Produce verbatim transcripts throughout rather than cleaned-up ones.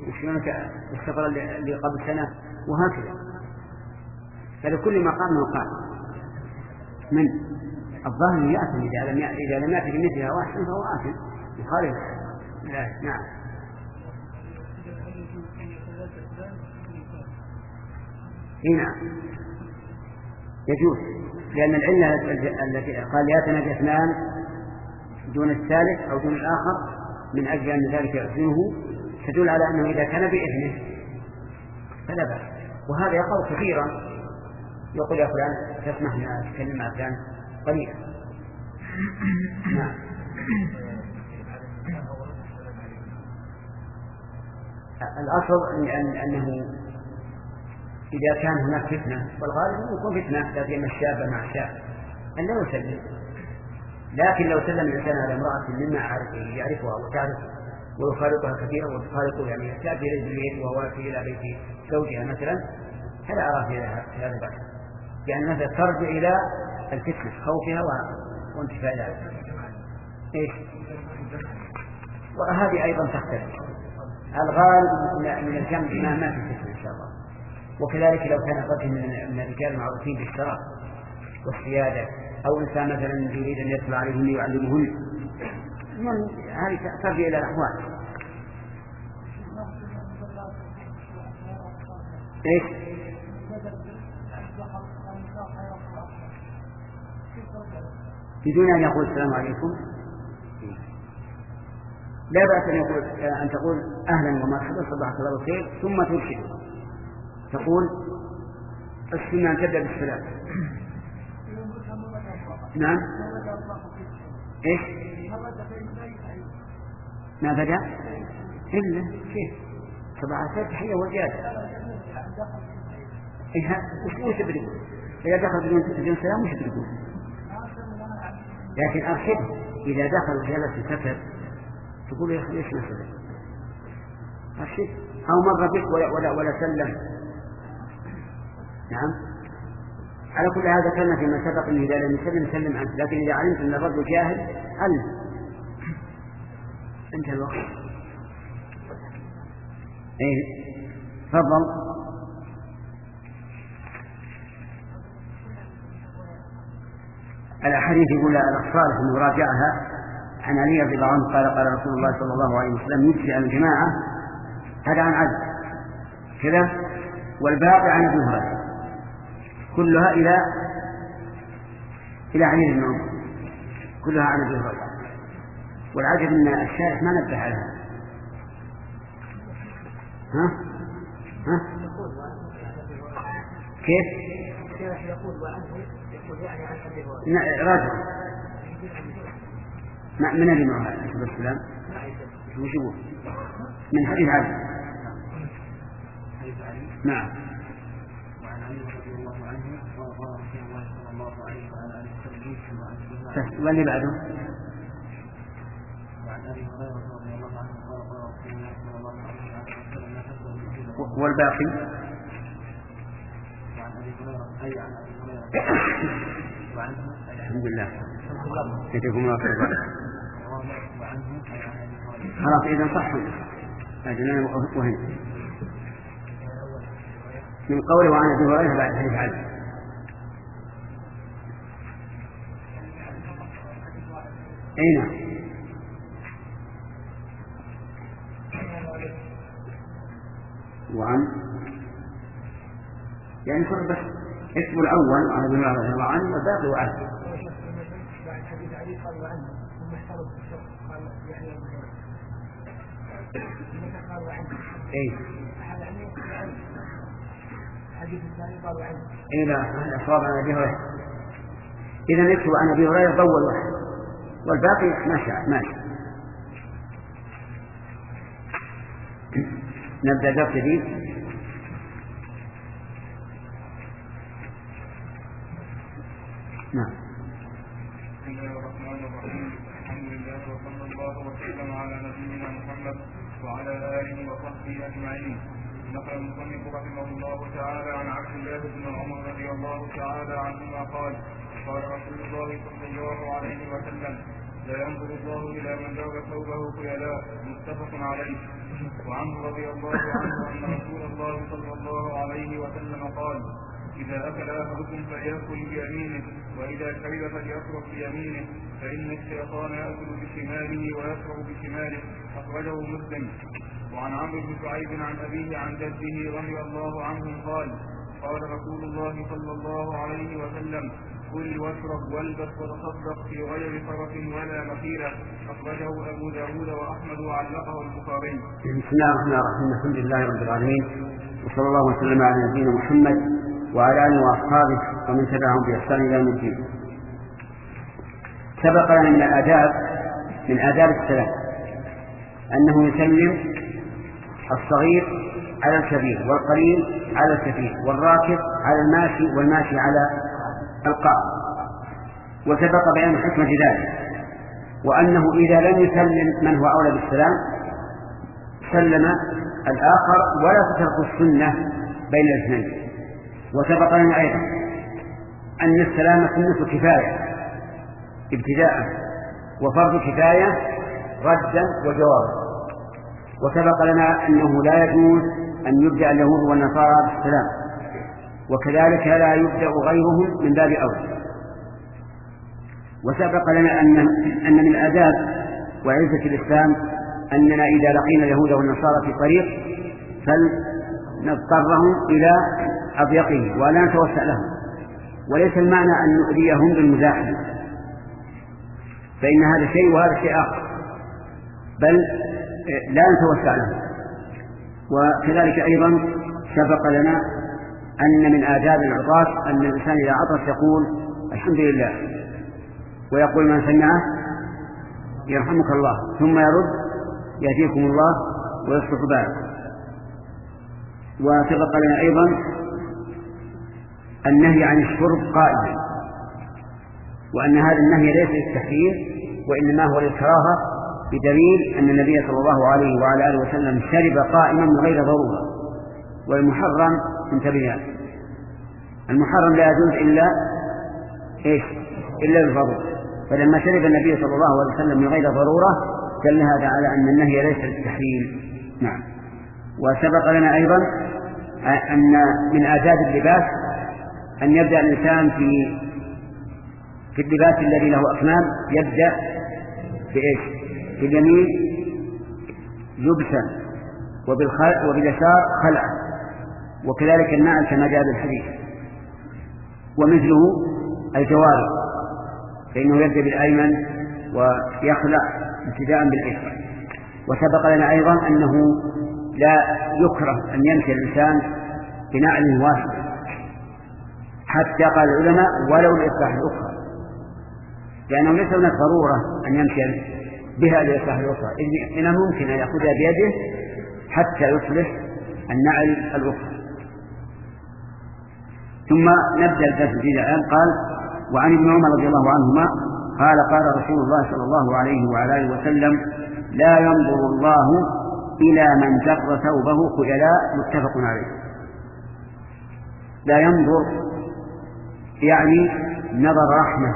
وشلون السفر اللي قبل سنة وهكذا. فلكل مقام مقام. من الظاهر يأثم إذا لم إذا لم يأتي بمثلها واحد فهو آثم يخالف. لا نعم. هنا يجوز لأن العلة التي قال يتناجى اثنان دون الثالث أو دون الآخر من أجل أن ذلك يأذنه تدل على أنه إذا كان بإذنه فلا بأس. وهذا يقع كثيرا، يقول يا فلان تسمح لنا أتكلم مع فلان قليلا. نعم. الأصل أن أنه إذا كان هناك فتنة، والغالب يكون فتنة لا سيما الشاب مع الشاب أن لا يسلم. لكن لو سلم الإنسان على امرأة مما يعرفها وتعرفه ويخالطها كثيرا وتخالطه يعني تأتي إلى البيت وهو إلى بيت زوجها مثلا فلا أرى في هذا البحث، لأن هذا ترجع إلى الفتنة خوفها وانتفاعها. إيش؟ وهذه أيضا تختلف. الغالب من الجمع ما في فتنة إن شاء الله. وكذلك لو كان رجل من الرجال المعروفين بالشرف والسيادة أو إنسان مثلا يريد أن يدخل عليهم ليعلمهن، هذه ترجع إلى الأحوال. إيش؟ بدون أن يقول السلام عليكم لا بأس أن يقول أن تقول أهلا ومرحبا صباح الله بالخير ثم ترشد تقول السنة أن تبدأ بالسلام. نعم. إيش؟ ما بدأ إلا كيف صباح الخير تحية وزيادة. إيه وش تبدأ إذا دخل بدون سلام وش تبدأ؟ لكن أرشد إذا دخل وجلس وسكت تقول يا أخي ليش مثلا أرشد أو مر بك ولا, ولا, ولا سلم. نعم. على كل هذا كان فيما سبق أنه إذا لم يسلم سلم عنه، لكن إذا علمت أن الرجل جاهل علم. انتهى الوقت. إيه تفضل. الحديث يقول الصالح أنه راجعها عن علي رضي الله عنه قال قال رسول الله صلى الله عليه وسلم يجزي عن الجماعة هذا عن عدل كذا، والباقي عن ابن هريرة كلها إلى إلى علي بن عمر كلها عن ابن هريرة. والعجب أن الشارح ما نبه عليها. ها ها كيف راجع من اللي معها عليه السلام وشوفوا من حديث علي. نعم. وعن علي رضي الله عنه قال رسول الله صلى الله عليه وعلى اله وسلم واللي بعده وعن ابي هريره رضي الله عنه قال قال رسول الله صلى الله عليه وعلى اله وسلم والباقي وعن ابي هريره اي عن ابي هريره وعنه الحمد لله يجزيكم الله خير. وعنه خلاص إذا صح أجلنا وهن من قوله وعن أبي هريرة بعد حديث علي. أين وعن يعني كل بس اسم الأول عن أبي هريرة رضي الله عنه والباقي وعنه. حديث علي قال وعنه ثم احترم في الشرق قال يعني قالوا عنه اي حديث الثاني قالوا عنه اي لا الاصواب عن ابي هريره. اذا نكتب عن ابي هريره اول واحد والباقي ماشي ماشي. نبدا درس جديد. نعم. بسم الله الرحمن الرحيم. الحمد لله وصلى الله وسلم على نبينا محمد وعلى اله وصحبه اجمعين. نقل المصنف رحمه الله تعالى عن عبد الله بن عمر رضي الله تعالى عنهما قال قال رسول الله صلى الله عليه وسلم لا ينظر الله الى من ذوب ثوبه خيلاء. متفق عليه. وعنه رضي الله عنه أن رسول الله صلى الله عليه وسلم قال: إذا أكل أحدكم فليأكل بيمينه، وإذا شرب فليشرب بيمينه، فإن الشيطان يأكل بشماله ويشرب بشماله. أخرجه مسلم. وعن عمرو بن شعيب عن أبيه عن جده رضي الله عنهم قال: قال رسول الله صلى الله عليه وسلم: كل واشرب والبس وتصدق في غير فرس ولا مخيلة. أخرجه أبو داود وأحمد وعلقه البخاري. بسم الله الرحمن الرحيم. الحمد لله رب العالمين، وصلى الله وسلم على نبينا محمد وعلى آله وأصحابه ومن تبعهم بإحسان إلى يوم الدين. سبق لنا من الآداب من آداب السلام أنه يسلم الصغير على الكبير، والقليل على الكثير، والراكب على الماشي، والماشي على القائم. وسبق بيان حكمة ذلك، وأنه إذا لم يسلم من هو أولى بالسلام سلم الآخر، ولا تترك السنة بين الاثنين. وسبق لنا أيضا أن السلام سنة كفاية ابتداء، وفرض كفاية ردا وجوابا. وسبق لنا أنه لا يجوز أن يبدأ اليهود والنصارى بالسلام، وكذلك لا يبدأ غيرهم من باب أولى. وسبق لنا أن أن من آداب وعزة الإسلام أننا إذا لقينا اليهود والنصارى في طريق فلنضطرهم إلى أضيقه ولا نتوسع لهم، وليس المعنى أن نؤذيهم بالمزاحمة، فإن هذا شيء وهذا شيء آخر، بل لا نتوسع لهم. وكذلك أيضا سبق لنا أن من آداب العطاس أن الإنسان إذا عطس يقول الحمد لله، ويقول من سمعه يرحمك الله، ثم يرد يهديكم الله ويصلح بالكم. وسبق لنا أيضا النهي عن الشرب قائما، وأن هذا النهي ليس للتحريم وإنما هو للكراهة، بدليل أن النبي صلى الله عليه وعلى آله وسلم شرب قائما من غير ضرورة. والمحرم انتبه، المحرم لا يجوز إلا إيش؟ إلا للضرورة. فلما شرب النبي صلى الله عليه وسلم من غير ضرورة دل هذا على أن النهي ليس للتحريم. نعم. وسبق لنا أيضا أن من آداب اللباس أن يبدأ الإنسان في في اللباس الذي له أكمام، يبدأ بإيش؟ في اليمين لبسا، وباليسار خلعا، وكذلك النعل كما جاء بالحديث. ومثله الجوارب، فإنه يبدأ بالأيمن ويخلع ابتداء بالأيسر. وسبق لنا أيضا أنه لا يكره أن يمشي الإنسان بنعل واحد، حتى قال العلماء ولو لإصلاح الأخرى، لأنه ليس هناك ضرورة أن يمشي بها لإصلاح الأخرى، إنه ممكن أن يأخذها بيده حتى يصلح النعل الأخرى. ثم نبدأ الدرس في الآن. قال: وعن ابن عمر رضي الله عنهما قال: قال رسول الله صلى الله عليه وعلى آله وسلم: لا ينظر الله إلى من جر ثوبه خيلاء. متفق عليه. لا ينظر يعني نظر رحمة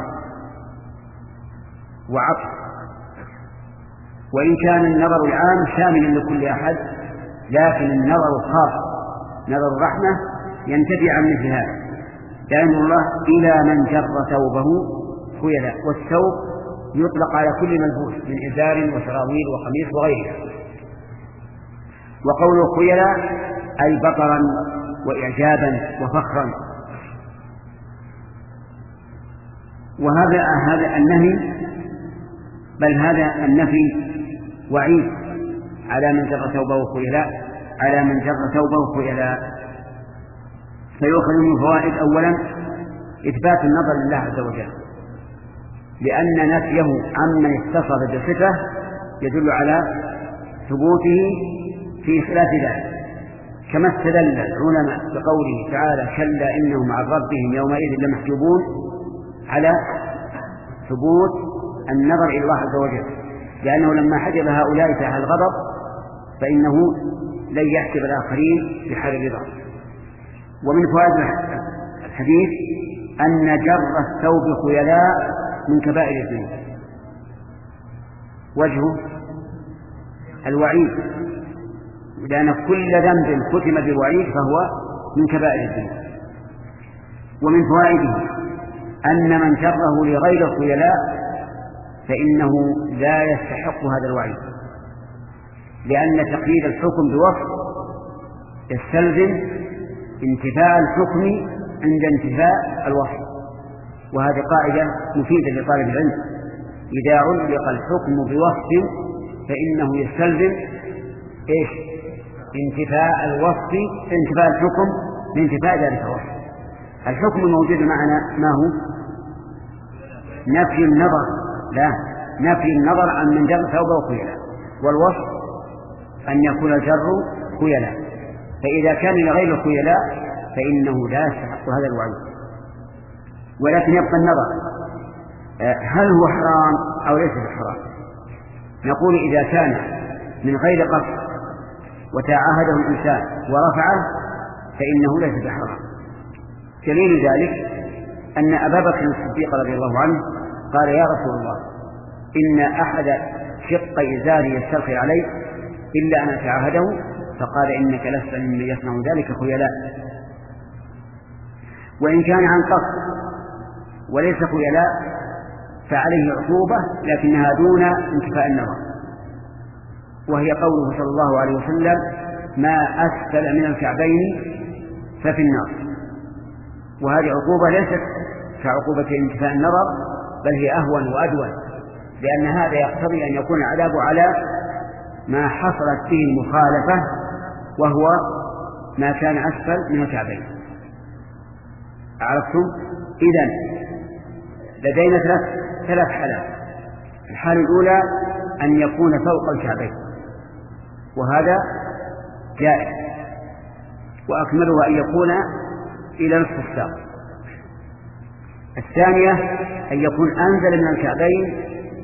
وعطف، وإن كان النظر العام شاملا لكل أحد، لكن النظر الخاص نظر الرحمة ينتفي عن مثل هذا. لا ينظر الله إلى من جر ثوبه خيلاء، والثوب يطلق على كل ملبوس من إزار وسراويل وقميص وغيرها. وقوله خيلاء أي بطرا وإعجابا وفخرا. وهذا هذا النهي، بل هذا النفي وعيد على من جر ثوبه خيلاء، على من جر ثوبه خيلاء. فيؤخذ من فوائد: أولا إثبات النظر لله عز وجل، لأن نفيه عمن اتصف بصفة يدل على ثبوته في خلاف ذلك، كما استدل العلماء بقوله تعالى: كلا إنهم عن ربهم يومئذ لمحجوبون، على ثبوت النظر إلى الله عز وجل، لأنه لما حجب هؤلاء في حال الغضب فإنه لن يحجب الآخرين في حال الرضا. ومن فوائد الحديث أن جر الثوب خيلاء من كبائر الذنوب. وجهه الوعيد لأن كل ذنب ختم بالوعيد فهو من كبائر الذنوب. ومن فوائده أن من جره لغير الخيلاء فإنه لا يستحق هذا الوعيد، لأن تقييد الحكم بوصف يستلزم انتفاء الحكم عند انتفاء الوصف، وهذه قاعدة مفيدة لطالب العلم. إذا علق الحكم بوصف فإنه يستلزم إيش؟ انتفاء الوصف، انتفاء الحكم بانتفاء ذلك الوصف. الحكم الموجود معنا ما هو؟ نفي النظر، لا نفي النظر عن من جر ثوبه خيلاء، والوصف أن يكون الجر خيلاء. فإذا كان لغير الخيلاء فإنه لا يستحق هذا الوعيد. ولكن يبقى النظر هل هو حرام أو ليس بحرام. نقول إذا كان من غير قصد وتعاهده الإنسان ورفعه فإنه ليس بحرام. دليل ذلك أن أبا بكر الصديق رضي الله عنه قال يا رسول الله إن أحد شق إزاري يسترخي عليه إلا أن أتعاهده، فقال إنك لست ممن يصنع ذلك خيلاء. وإن كان عن قصد وليس خيلاء فعليه عقوبة لكنها دون انتفاء النظر، وهي قوله صلى الله عليه وسلم ما أسفل من الكعبين ففي النار. وهذه عقوبة ليست كعقوبة انتفاء النظر، بل هي أهون وأدون، لأن هذا يقتضي أن يكون العذاب على ما حصلت فيه المخالفة، وهو ما كان أسفل من الكعبين. عرفتم؟ إذن لدينا ثلاث ثلاث حالات. الحالة الأولى أن يكون فوق الكعبين، وهذا جائز، وأكمله أن يكون إلى نصف الساق. الثانية أن يكون أنزل من الكعبين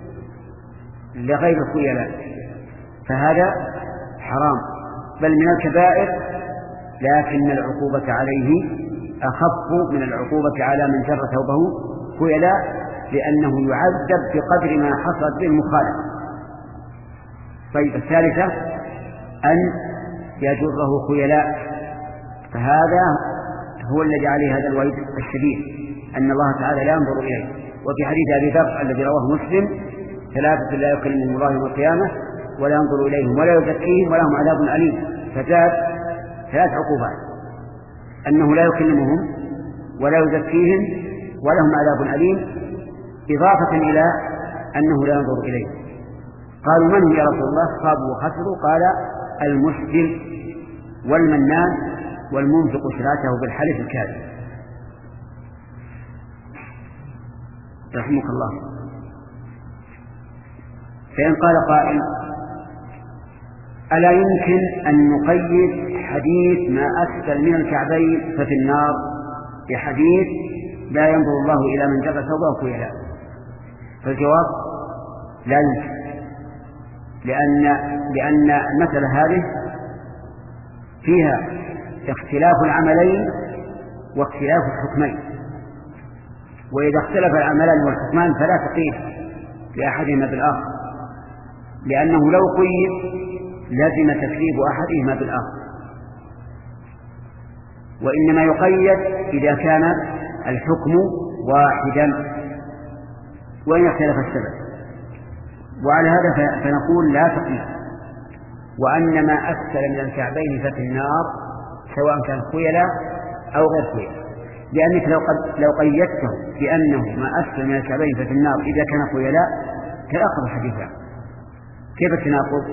لغير الخيلاء، فهذا حرام بل من الكبائر، لكن العقوبة عليه أخف من العقوبة على من جر ثوبه خيلاء، لأنه يعذب بقدر ما حصلت به المخالفة. طيب الثالثة أن يجره خيلاء، فهذا هو الذي عليه هذا الوعيد الشديد، أن الله تعالى لا ينظر إليه. وفي حديث أبي ذر الذي رواه مسلم ثلاثة لا يكلمهم الله يوم القيامة ولا ينظر إليهم ولا يزكيهم ولهم عذاب أليم. فزاد ثلاث عقوبات: أنه لا يكلمهم ولا يزكيهم ولهم عذاب أليم، إضافة إلى أنه لا ينظر إليه. قالوا من هو يا رسول الله؟ خابوا وخسروا. قال المسجل والمنان والمنفق سلعته بالحلف الكاذب. رحمك الله. فإن قال قائل ألا يمكن أن نقيد حديث ما أسفل من الكعبين ففي النار بحديث لا ينظر الله إلى من جر ثوبه خيلاء؟ فالجواب لا يمكن، لأن لأن المسألة هذه فيها اختلاف العملين واختلاف الحكمين، وإذا اختلف العملان والحكمان فلا تقيد لأحدهما بالآخر، لأنه لو قيد لازم تكذيب أحدهما بالآخر، وإنما يقيد إذا كان الحكم واحدا وإن اختلف السبب. وعلى هذا فنقول لا تقييد، وأن ما أسفل من الكعبين ففي النار سواء كان خيلاء أو غير خيلاء، لأنك لو, قد لو قيدته بأنه ما أسفل من الكعبين ففي النار إذا كان خيلاء تناقض الحديثان. كيف التناقض؟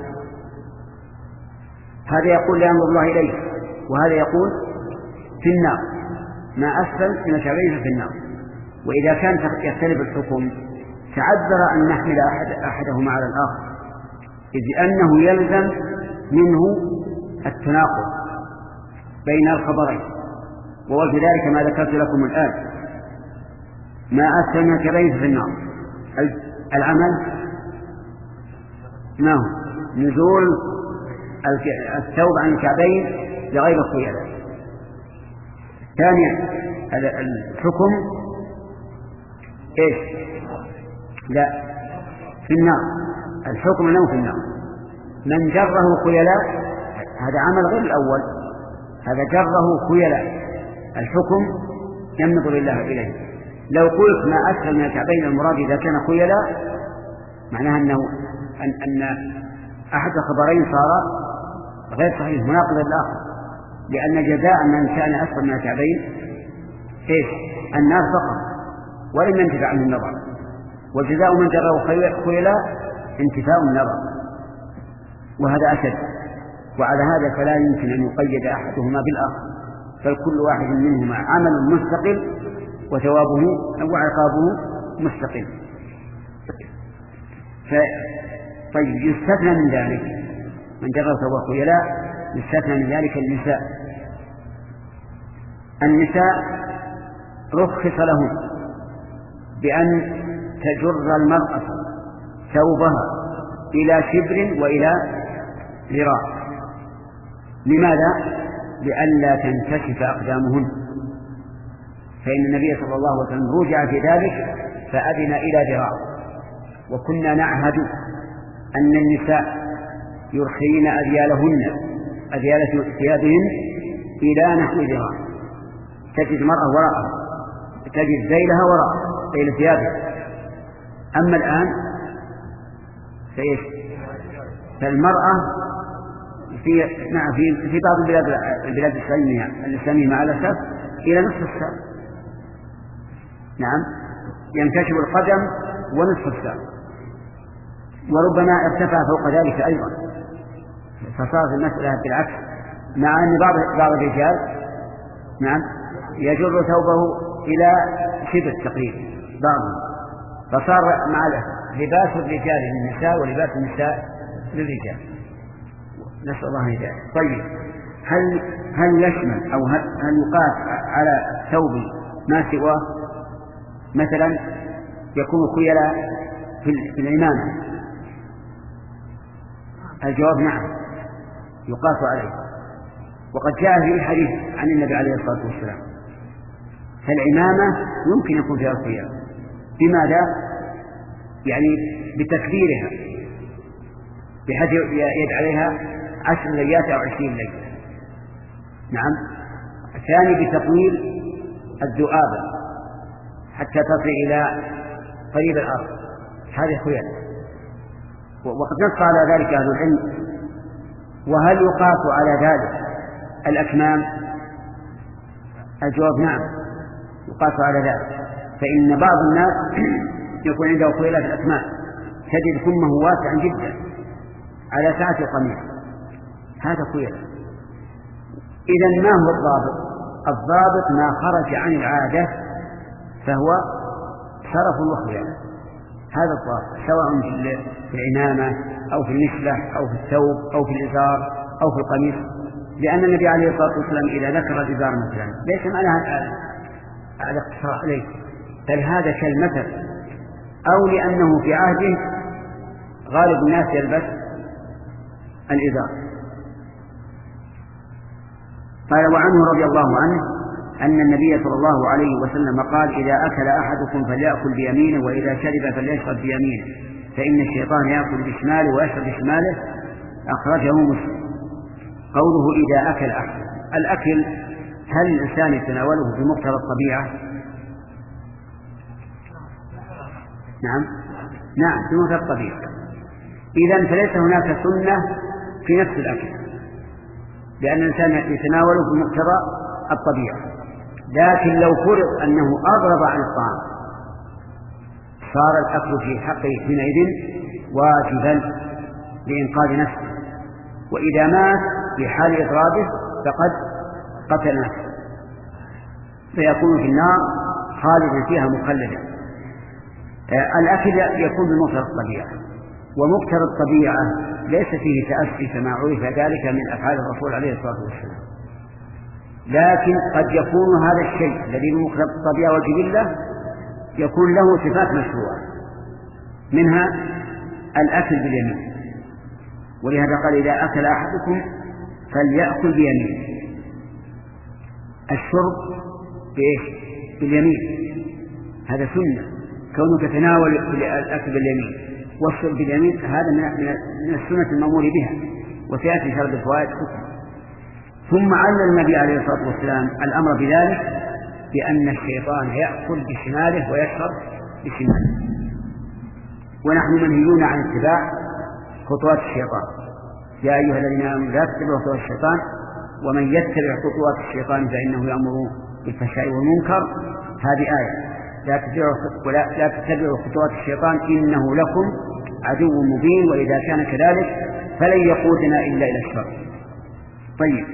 هذا يقول لا ينظر الله إليه، وهذا يقول في النار ما أسفل من الكعبين ففي النار. وإذا كان يختلف الحكم تعذر أن نحمل أحد أحدهما على الآخر، إذ أنه يلزم منه التناقض بين الخبرين. وفي ذلك ما ذكرت لكم الآن: ما أسفل من الكعبين في النار، العمل ما هو نزول الثوب عن الكعبين لغير الخيلاء. ثانيا الحكم إيش؟ لا، في النار، الحكم له في النار. من جره خيلاء هذا عمل غير الأول، هذا جره خيلاء، الحكم ينظر الله إليه. لو قلت ما أسفل من الكعبين المراد إذا كان خيلاء معناها أنه أن, أن أحد الخبرين صار غير صحيح مناقض للآخر، لأن جزاء من كان أسفل من الكعبين إيش؟ النار فقط ولم ينتفع عنه النظر، وجزاء من جره خيلاء انتفاع النظر، وهذا أشد. وعلى هذا فلا يمكن أن يقيد أحدهما بالآخر، بل كل واحد منهما عمل مستقل وثوابه وعقابه مستقل. طيب يستثنى من ذلك من جره ثواب خيلاء، يستثنى من ذلك النساء. النساء رخص لهم بأن تجر المرأة ثوبها إلى شبر وإلى ذراع. لماذا؟ لئلا تنكشف أقدامهن، فإن النبي صلى الله عليه وسلم رجع في ذلك فأذن إلى ذراع. وكنا نعهد أن النساء يرخين أذيالهن أذيال ثيابهن إلى نحو ذراع، تجد المرأة وراءها، تجد ذيلها وراء ذيل ثيابها. أما الآن فإيش؟ فالمرأة في نعم في في بعض البلاد البلاد الإسلامية الإسلامية مع الأسف إلى نصف الساق، نعم ينكشف القدم ونصف الساق، وربما ارتفع فوق ذلك أيضا، فصارت المسألة بالعكس، مع أن بعض بعض الرجال نعم يجر ثوبه إلى شبه تقريبا بعضهم، فصار مع لباس الرجال للنساء ولباس النساء للرجال، نسأل الله الهداية. طيب هل هل يشمل أو هل, هل يقاس على ثوب ما سواه؟ مثلا يكون خيلاء في العمامة، الجواب نعم يقاس عليه، وقد جاء في الحديث عن النبي عليه الصلاة والسلام فالعمامة يمكن يكون فيها الخيلاء. بماذا؟ يعني بتكبيرها بحيث يجعلها عشر ليات أو عشرين ليلة. نعم. الثاني بتطويل الذؤابة حتى تصل إلى قريب الأرض، هذه خيال. وقد نص على ذلك أهل العلم. وهل يقاس على ذلك الأكمام؟ الجواب نعم يقاس على ذلك، فإن بعض الناس يكون عنده خيلة في الأكمام، تجد كمه واسعا جدا على سعة القميص، هذا خيلة. إذن ما هو الضابط؟ الضابط ما خرج عن العادة فهو شرف وخيلة، هذا الضابط، سواء في العمامة أو في المسلح أو في الثوب أو في الإزار أو في القميص. لأن النبي عليه الصلاة والسلام إذا ذكر الإزار مثلا ليس معناها على اقتصار عليه، بل هذا كالمثل، أو لأنه في عهده غالب الناس يلبس الإزار. قال وعنه رضي الله عنه أن النبي صلى الله عليه وسلم قال إذا أكل أحدكم فليأكل بيمينه وإذا شرب فليشرب بيمينه فإن الشيطان يأكل بشماله ويشرب بشماله، أخرجه مسلم. قوله إذا أكل أحد، الأكل هل الإنسان يتناوله بمقتضى الطبيعة؟ نعم نعم بمقتضى الطبيعة. إذن فليس هناك سنة في نفس الأكل، لأن الإنسان يتناوله بمقتضى الطبيعة. لكن لو فرض أنه أضرب عن الطعام صار الأكل في حقه حينئذ واجبا لإنقاذ نفسه، وإذا مات في حال إضرابه فقد قتل نفسه فيكون في النار خالدا فيها مخلدا. الأكل يكون بمقتضى الطبيعة، ومقتضى الطبيعة ليس فيه تأسي كما عرف ذلك من أفعال الرسول عليه الصلاة والسلام، لكن قد يكون هذا الشيء الذي بمقتضى الطبيعة والجبلة يكون له صفات مشروعة، منها الأكل باليمين، ولهذا قال إذا أكل أحدكم فليأكل بيمينه. الشرب بإيش؟ باليمين، هذا سنة، كونك تناول الأكل باليمين والشرب باليمين هذا من السنة المأمور بها، وسيأتي شرب الفوائد حكم. ثم علل النبي عليه الصلاة والسلام الأمر بذلك بأن الشيطان يأكل بشماله ويشرب بشماله، ونحن منهيون عن اتباع خطوات الشيطان. يا أيها الذين آمنوا لا تتبعوا خطوات الشيطان ومن يتبع خطوات الشيطان فإنه يأمر بالفحشاء والمنكر. هذه آية لا تتبعوا ولا لا تتبعوا خطوات الشيطان إنه لكم عدو مبين، وإذا كان كذلك فلن يقودنا إلا إلى الشر. طيب،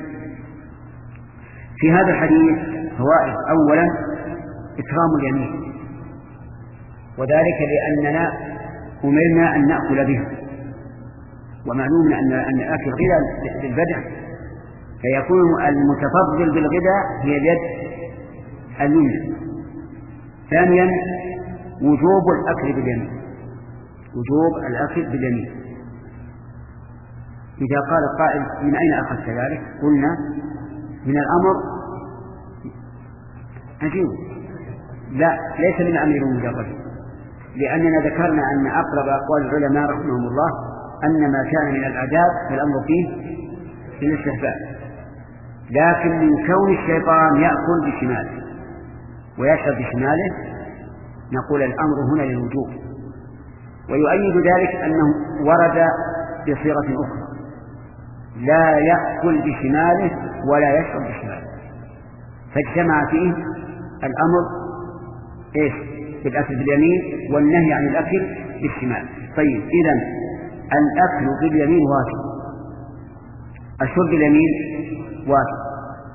في هذا الحديث فوائد. أولا إكرام اليمين، وذلك لأننا أمرنا أن نأكل به، ومعلوم أن أن الأكل غذاء للبدن، فيكون المتفضل بالغذاء هي اليد اليمنى. ثانيا وجوب الأكل باليمين، وجوب الأكل باليمين. إذا قال قائل من أين أخذت ذلك؟ قلنا من الأمر. عجيب، لا، ليس من الأمر مجرد، لأننا ذكرنا أن أقرب أقوال العلماء رحمهم الله أن ما كان من الآداب فالأمر فيه للاستحباب، لكن من كون الشيطان يأكل بشماله ويشرب بشماله نقول الأمر هنا للوجوب. ويؤيد ذلك أنه ورد بصيغة أخرى: لا يأكل بشماله ولا يشرب بشماله، فاجتمع فيه الأمر إيش؟ بالأكل باليمين والنهي عن الأكل بالشمال. طيب، إذن الأكل باليمين واجب، الشرب باليمين واجب.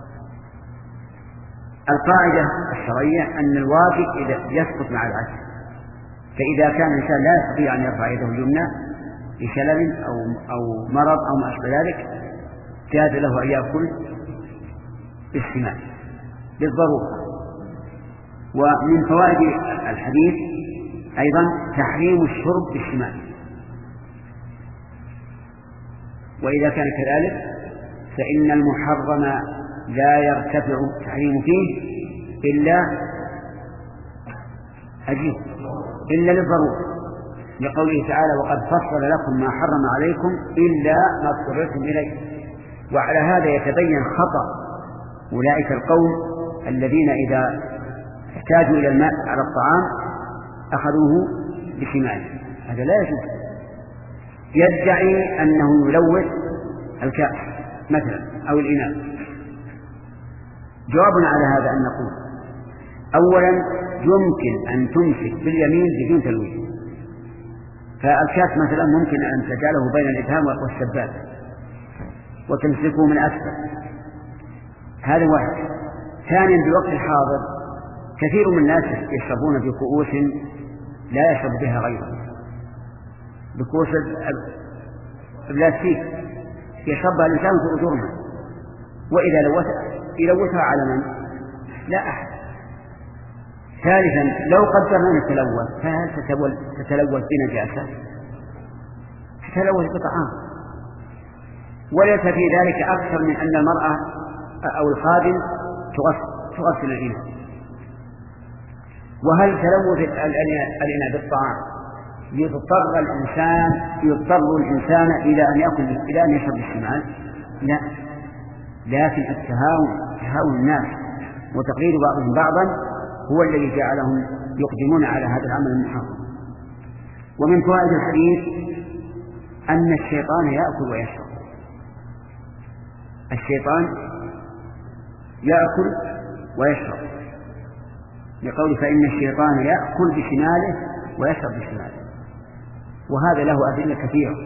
القاعدة الشرعية أن الواجب إذا يسقط مع العجز، فإذا كان الإنسان لا يستطيع أن يرفع يده اليمنى بشلل أو أو مرض أو ما أشبه ذلك جاز له أن يأكل بالشمال بالضرورة. ومن فوائد الحديث أيضا تحريم الشرب بالشمال، وإذا كان كذلك فإن المحرم لا يرتفع التحريم فيه إلا أجيب إلا للضرورة، لقوله تعالى: وقد فصل لكم ما حرم عليكم إلا ما اضطررتم إليه. وعلى هذا يتبين خطأ أولئك القوم الذين إذا احتاجوا إلى الماء على الطعام أخذوه بشماله، هذا لا يجوز. يدعي أنه يلوث الكأس مثلا أو الإناء. جوابنا على هذا أن نقول: أولا يمكن أن تمسك باليمين بدون تلويث، فالكأس مثلا ممكن أن تجعله بين الإبهام والسبابة وتمسكه من أسفل، هذا واحد. ثانيا بالوقت الحاضر كثير من الناس يشربون بكؤوس لا يشرب بها غيره، بكؤوس البلاستيك يشربها الإنسان في أجرها، وإذا يلوثها على من؟ لا أحد. ثالثا لو قدرنا أن تتلوث، فهل تتلوث بنجاسة؟ تتلوث بطعام، وليس في ذلك أكثر من أن المرأة أو الخادم تغسل الإناء. وهل تلوث الإناء بالطعام يضطر الإنسان يضطر الإنسان إلى أن يأكل إلى أن يشرب الشمال؟ لا، لكن التهاون تهاون الناس وتقليد بعضهم بعضا هو الذي جعلهم يقدمون على هذا العمل المحرم. ومن فوائد الحديث أن الشيطان يأكل ويشرب. الشيطان يأكل ويشرب، لقول: فإن الشيطان يأكل بشماله ويشرب بشماله. وهذا له أدلة كثيرة،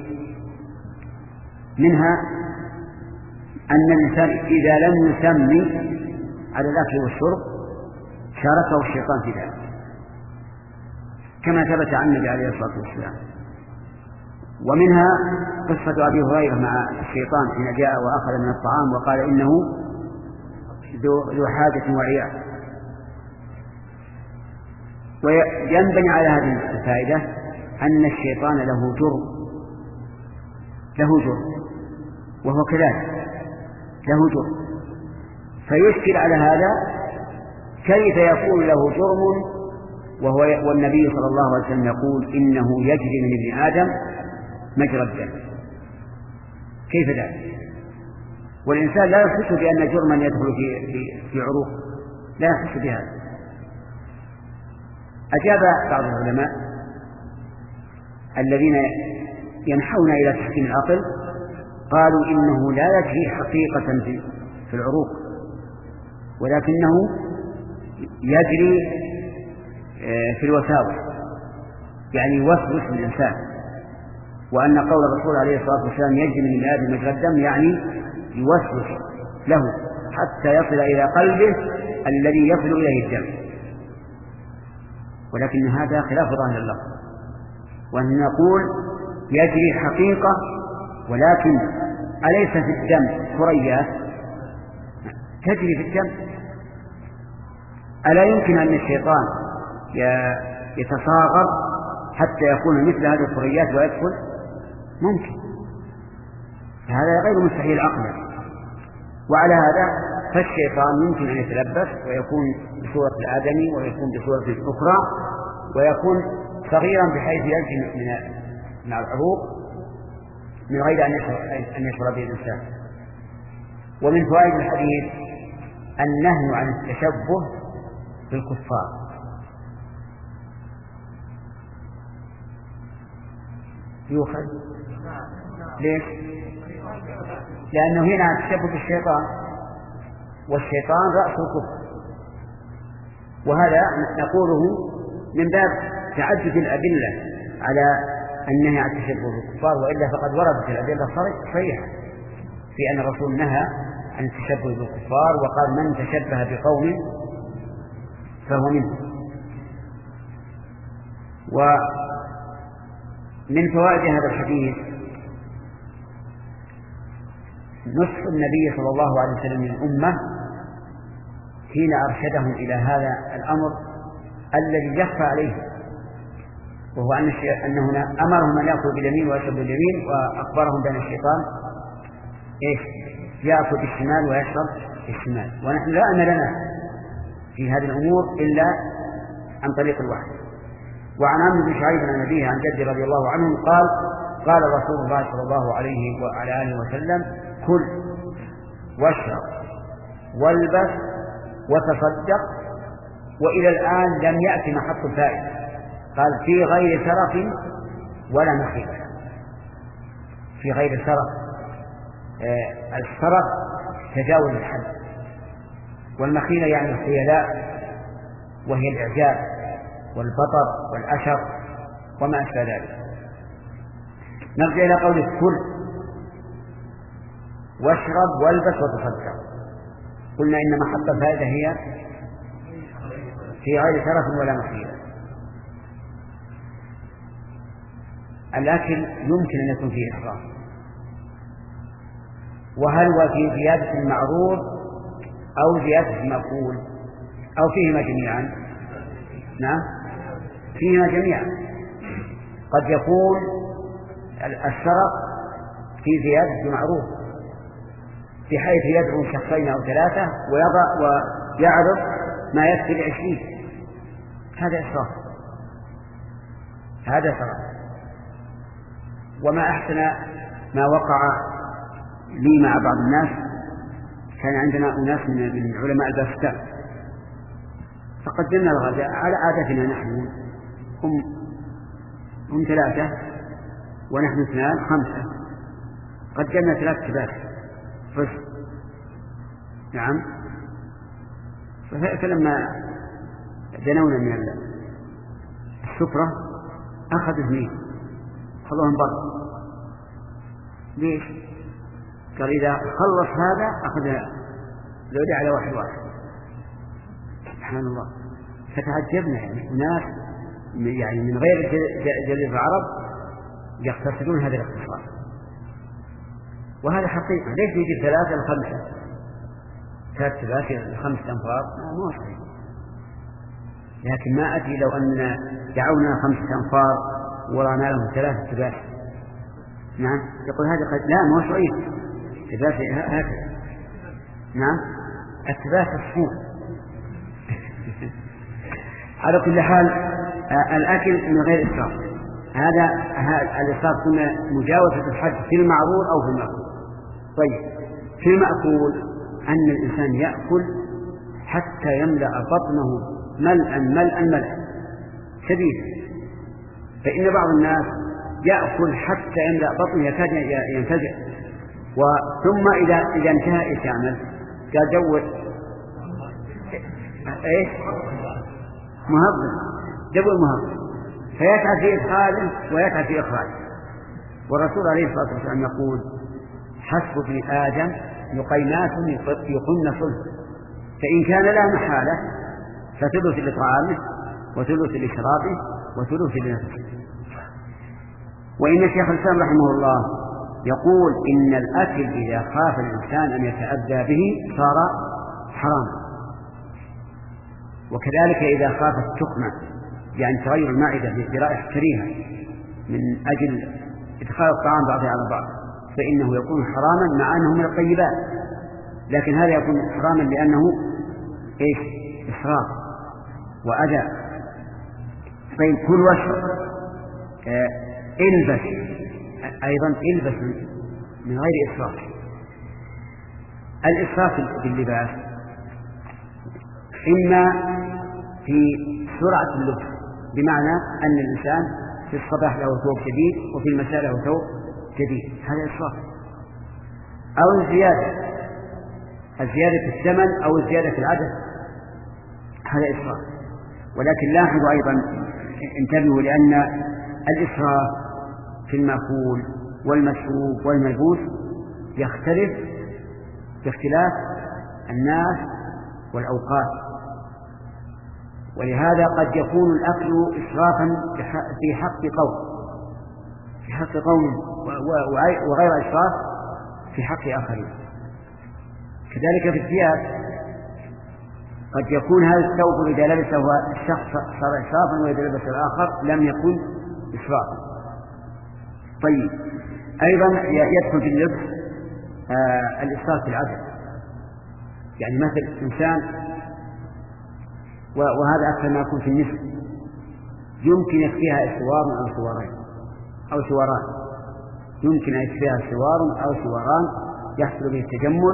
منها أن الإنسان إذا لم يسمي على الأكل والشرب شاركه الشيطان في ذلك، كما ثبت عن النبي عليه الصلاة والسلام. ومنها قصة أبي هريرة مع الشيطان حين جاء وأخذ من الطعام وقال: إنه ذو حاجة وعياء. وينبني على هذه الفائدة أن الشيطان له جرم، له جرم وهو كذلك له جرم، فيشكل على هذا كيف يكون له جرم وهو والنبي صلى الله عليه وسلم يقول: إنه يجري من ابن آدم مجرى الدم. كيف ذلك؟ والإنسان لا يحس بأن جرما يدخل في, في, في عروق، لا يحس بهذا. أجاب بعض العلماء الذين ينحون إلى تحكيم العقل قالوا إنه لا يجري حقيقة في العروق، ولكنه يجري في الوساوس، يعني يوسوس الإنسان، وأن قول الرسول عليه الصلاة والسلام يجري من الآدم مجرى الدم يعني يوسوس له حتى يصل إلى قلبه الذي يصل إليه الدم. ولكن هذا خلاف ظاهر اللفظ، وأن نقول يجري حقيقة، ولكن أليس في الدم ثريات تجري في الدم؟ ألا يمكن أن الشيطان يتصاغر حتى يكون مثل هذه الثريات ويدخل؟ ممكن، هذا غير مستحيل عقلا. وعلى هذا فالشيطان يمكن أن يتلبس ويكون بصورة الآدمي ويكون بصورة أخرى ويكون صغيرا بحيث يجري من العروق من غير أن يشعر به الإنسان. ومن فوائد الحديث النهي عن التشبه بالكفار. يؤخذ ليش؟ لأنه هنا التشبه بالشيطان، والشيطان رأس الكفر، وهذا نقوله من باب تعدد الأدلة على النهي عن التشبه بالكفار، وإلا فقد وردت الأدلة صريحة في أن الرسول نهى عن التشبه بالكفار وقال من تشبه بقوم فهو منه. ومن فوائد هذا الحديث نصح النبي صلى الله عليه وسلم للأمة حين أرشدهم إلى هذا الأمر الذي يخفى عليه، وهو أن أنه أمرهم أن يأكلوا باليمين ويشربوا باليمين، وأخبرهم بأن الشيطان إيش يأكل بالشمال ويشرب بالشمال، ونحن لا أمل لنا في هذه الأمور إلا عن طريق الوحي. وعن عمرو بن شعيب عن أبيه عن جده رضي الله عنه قال قال رسول الله صلى الله عليه وعلى آله وسلم كل واشرب والبس وتصدق، وإلى الآن لم يأتي محط الفائدة، قال في غير سرف ولا مخيلة. في غير سرف، آه السرف تجاوز الحد، والمخيلة يعني الخيلاء وهي الإعجاب والبطر والأشر وما أشبه ذلك. نرجع إلى قول كل واشرب والبس وتصدق. قلنا إن محط الفائدة هي في غير سرف ولا مخيلة. الأكل يمكن أن يكون فيه إحراف، وهل هو في زيادة المعروض أو زيادة المأكول أو فيهما جميعا؟ نعم فيهما جميعا. قد يكون الشرف في زيادة المعروض بحيث يدعو شخصين أو ثلاثة ويضع ويعرض ما يكفي لعشرين، هذا إسراف، هذا إسراف. وما أحسن ما وقع لي مع بعض الناس، كان عندنا أناس من علماء الباكستان فقدمنا الغداء على عادتنا نحن، هم هم ثلاثة ونحن اثنان خمسة، قدمنا ثلاث كبار فس نعم. فلما دنونا من السفرة أخذ اثنين خلوهم برا. ليش؟ قال إذا خلص هذا أخذ لودي على واحد واحد. سبحان الله، فتعجبنا يعني أناس يعني من غير جزيرة العرب يقتصدون هذا الاقتصاد، وهذا حقيقة. ليش يجيب ثلاثة لخمسة ثلاث ثلاثة خمسة أنفار؟ ما صحيح. لكن ما أدري لو أن دعونا خمسة أنفار ورانا لهم ثلاثة ثلاث، نعم يقول هذا قد لا ما هو صحيح ثلاثة هكذا. نعم الثلاث الصور. على كل حال الأكل من غير إسراف، هذا الإسراف كنا مجاوزة الحد في المعروض أو في المأكول. طيب في المأكول أن الإنسان يأكل حتى يملأ بطنه ملءا ملءا ملءا شديد، فإن بعض الناس يأكل حتى يملأ بطنه يكاد ينفجر، وثم إذا إذا انتهى إيش يعمل؟ قال جوّد إيش؟ مهضم، جوّد مهضم، فيتعب في إدخاله ويتعب في إخراجه. والرسول عليه الصلاة والسلام يقول: حسب ابن آدم لقيمات يقن صلب، فإن كان لا محالة فثلث لطعامه وثلث لشرابه وثلث لنفسه. وإن الشيخ الإسلام رحمه الله يقول: إن الأكل إذا خاف الإنسان أن يتأذى به صار حراما، وكذلك إذا خاف التقمة يعني تغير المعدة برائحة كريهة من أجل إدخال الطعام بعضها على بعض فإنه يكون حراما مع أنه من الطيبات، لكن هذا يكون حراما لأنه إيش؟ إسراف وأذى. طيب كل واشرب، آه البس أيضا البس من غير إسراف. الإسراف باللباس إما في سرعة اللبس، بمعنى أن الإنسان في الصباح له ثوب جديد وفي المساء له ثوب جديد، هذا إسراف. أو الزيادة، الزيادة في الثمن أو الزيادة في العدد، هذا إسراف. ولكن لاحظوا أيضا، انتبهوا، لأن الإسراف في المأكول والمشروب والملبوس يختلف باختلاف الناس والأوقات، ولهذا قد يكون الأكل إسرافا في حق قوم في حق قوم وغير إسراف في حق آخرين. كذلك في الثياب قد يكون هذا الثوب إذا لبسه الشخص صار إسرافا، وإذا لبس الآخر لم يكن إسرافا. طيب أيضا يدخل في اللبس آه الإسراف في العدد، يعني مثل إنسان، وهذا أكثر ما يكون في النسب، يمكن يكفيها سوار أو سوارين أو سواران، يمكن أن يكفيها سوار أو سواران يحصل به التجمل،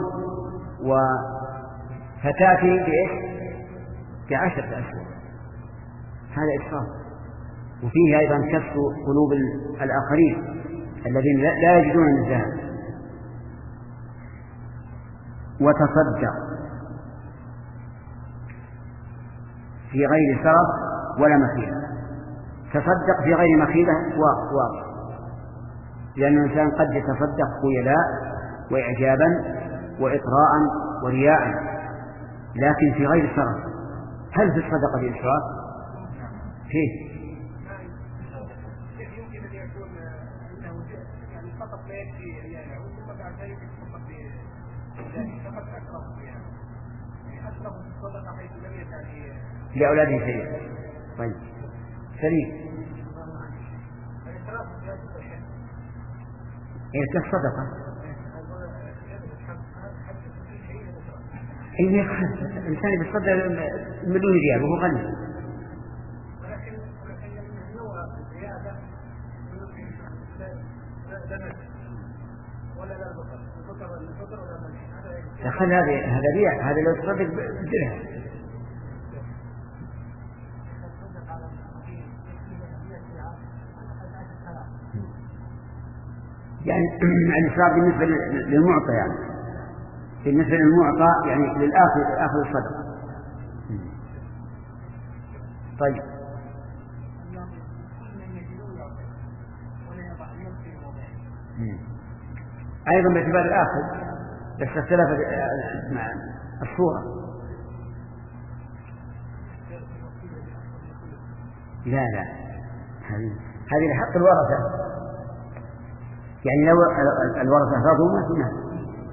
فتأتي بإيش؟ بعشرة أشهر، هذا إسراف. وفيه أيضا كسر قلوب الآخرين الذين لا يجدون الذهب. وتصدق في غير سرف ولا مخيلة. تصدق في غير مخيلة واضح، لأن الإنسان قد يتصدق خيلاء وإعجابا وإطراء ورياء، لكن في غير سرف. هل في الصدقة بإسراف؟ كيف؟ يمكن أن يكون أنه يعني فقط لا يكفي عياله، ثم بعد ذلك فقط يعني فقط أسرف، يعني أسرف الصدقة حيث لم يجعل لأولاده شيء. طيب سليم. إيه كالصدقة؟ إيه الإنسان يتصدق مليون ريال وهو غني. ولكن النوع زيادة ولا لا البطر البطر البطر ولا الملح، دخل هذا هذا ريع، هذا لو تصدق بدرهم. يعني الإسراف بالنسبة للمعطى، يعني بالنسبة للمعطى يعني للآخر آخر الصدقة. طيب أيضا باعتبار الآخر، بس اختلفت مع الصورة. لا لا هذه هذه لحق الورثة، يعني لو الورثة رضوا ما في مال.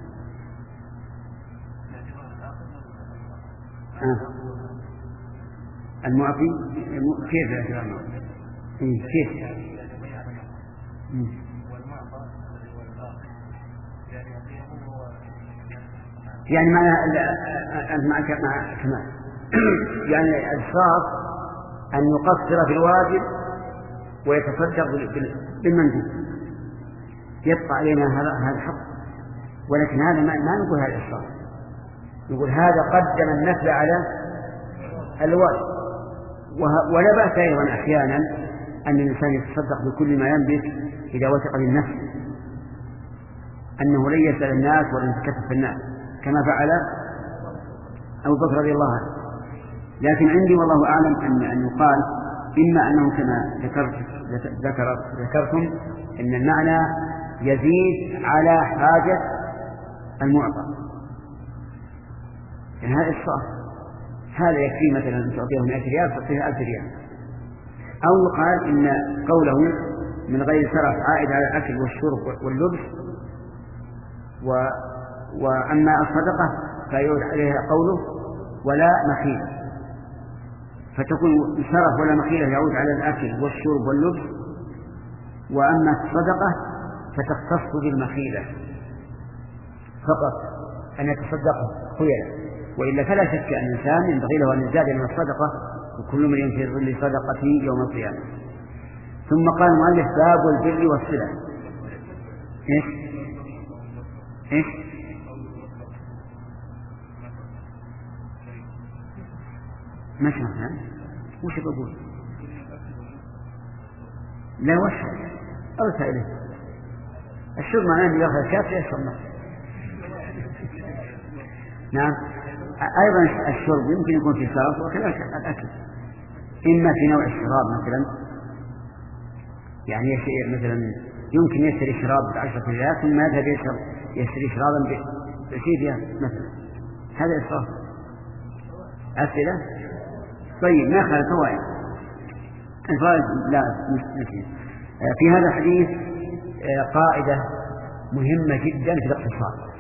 آه. المعطي كيف باعتبار المعطي؟ إيه كيف؟ يعني معنى أنت معك مع كمال يعني الإسراف أن يقصر في الواجب ويتصدق بالمندوب، يبقى علينا هذا الحق ولكن هذا ما, ما نقول هذا إسراف، نقول هذا قدم النفل على الواجب. ولا بأس أيضا أحيانا أن الإنسان يتصدق بكل ما ينبت إذا وثق بالنفس أنه لن يسأل الناس ولن يتكفف الناس كما فعل أبو بكر رضي الله عنه. لكن عندي والله أعلم أن أن يقال إما أنه كما ذكرت ذكر ذكرتم أن المعنى يزيد على حاجة المعطى، يعني هذا إسراف، هذا يكفي مثلا أن تعطيه مئة ريال تعطيه ألف ريال. أو يقال إن قوله من غير سرف عائد على الأكل والشرب واللبس، و... وأما الصدقة فيعود عليها قوله ولا مخيلة، فتكون سرف ولا مخيلة يعود على الأكل والشرب واللبس، وأما الصدقة فتختص بالمخيلة فقط أن يتصدق خيلا. وإلا فلا شك أن الإنسان ينبغي له أن يزداد من الصدقة، وكل من ينفذ لصدقته يوم القيامة. ثم قال المؤلف باب البر والصلة. إيش إيش ما شاء وش بقول لا وش أرسل إليه الشرب معناه أن يأخذ كاس يشرب نفسه. نعم. أيضا الشرب يمكن يكون في سرف وكذلك الأكل، إما في نوع الشراب مثلا، يعني يشتري مثلا يمكن يشتري شراب بعشرة ريال ثم يذهب يشرب يشتري شرابا بعشرين ريال مثلا، هذا إسراف. أسئلة؟ طيب ما خلت فوائد الفوائد لا نسيت. في هذا الحديث قاعدة مهمة جدا في الاقتصاد،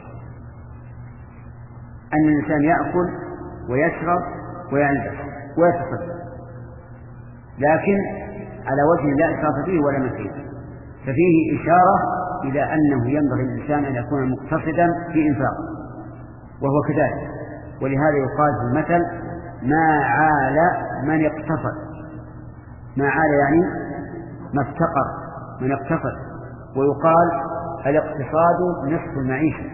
أن الإنسان يأكل ويشرب ويلبس ويتصدق، لكن على وجه لا إسراف فيه ولا مزيد. ففيه إشارة إلى أنه ينبغي للإنسان أن يكون مقتصدا في إنفاقه، وهو كذلك. ولهذا يقال في المثل ما عال من اقتصد، ما عال يعني ما افتقر من اقتصد. ويقال الاقتصاد نصف المعيشة.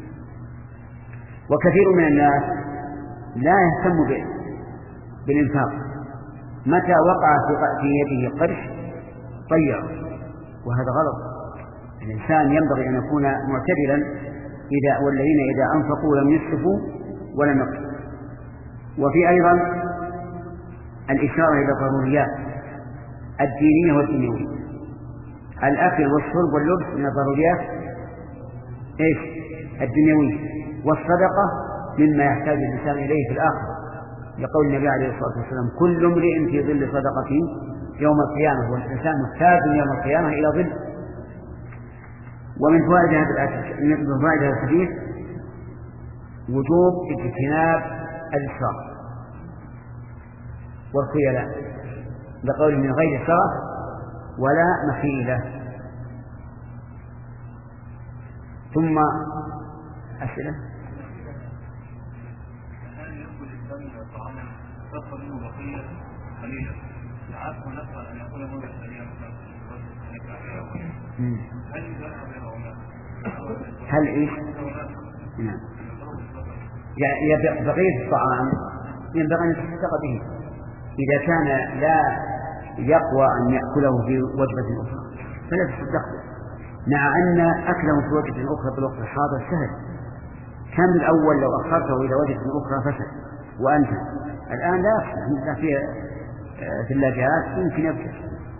وكثير من الناس لا يهتم به بالإنفاق، متى وقع في يده قرش طير، وهذا غلط. الإنسان ينبغي أن يكون معتدلا، إذا والذين إذا أنفقوا لم يسرفوا ولم يقتروا. وفي أيضا الإشارة إلى الضروريات الدينية والدنيوية. الأكل والشرب واللبس من الضروريات إيش الدنيوية، والصدقة مما يحتاج الإنسان إليه في الآخرة، لقول النبي عليه الصلاة والسلام كل امرئ في ظل صدقته يوم القيامة، والإنسان محتاج يوم القيامة إلى ظل. ومن فوائد هذا الحديث وجوب اجتناب الإسراف والخيلاء، لقول من غير سرف ولا مخيلة. ثم أسئلة. هل إيش؟ نعم. يعني بقية الطعام ينبغي أن يتصدق به إذا كان لا يقوى أن يأكله في وجبة أخرى فلا تصدق به، مع أن أكله في وجبة أخرى في الوقت الحاضر سهل. كان بالأول لو أخرته إلى وجبة أخرى فسد وأنت الآن لا لا في ثلاجات يمكن يبكر،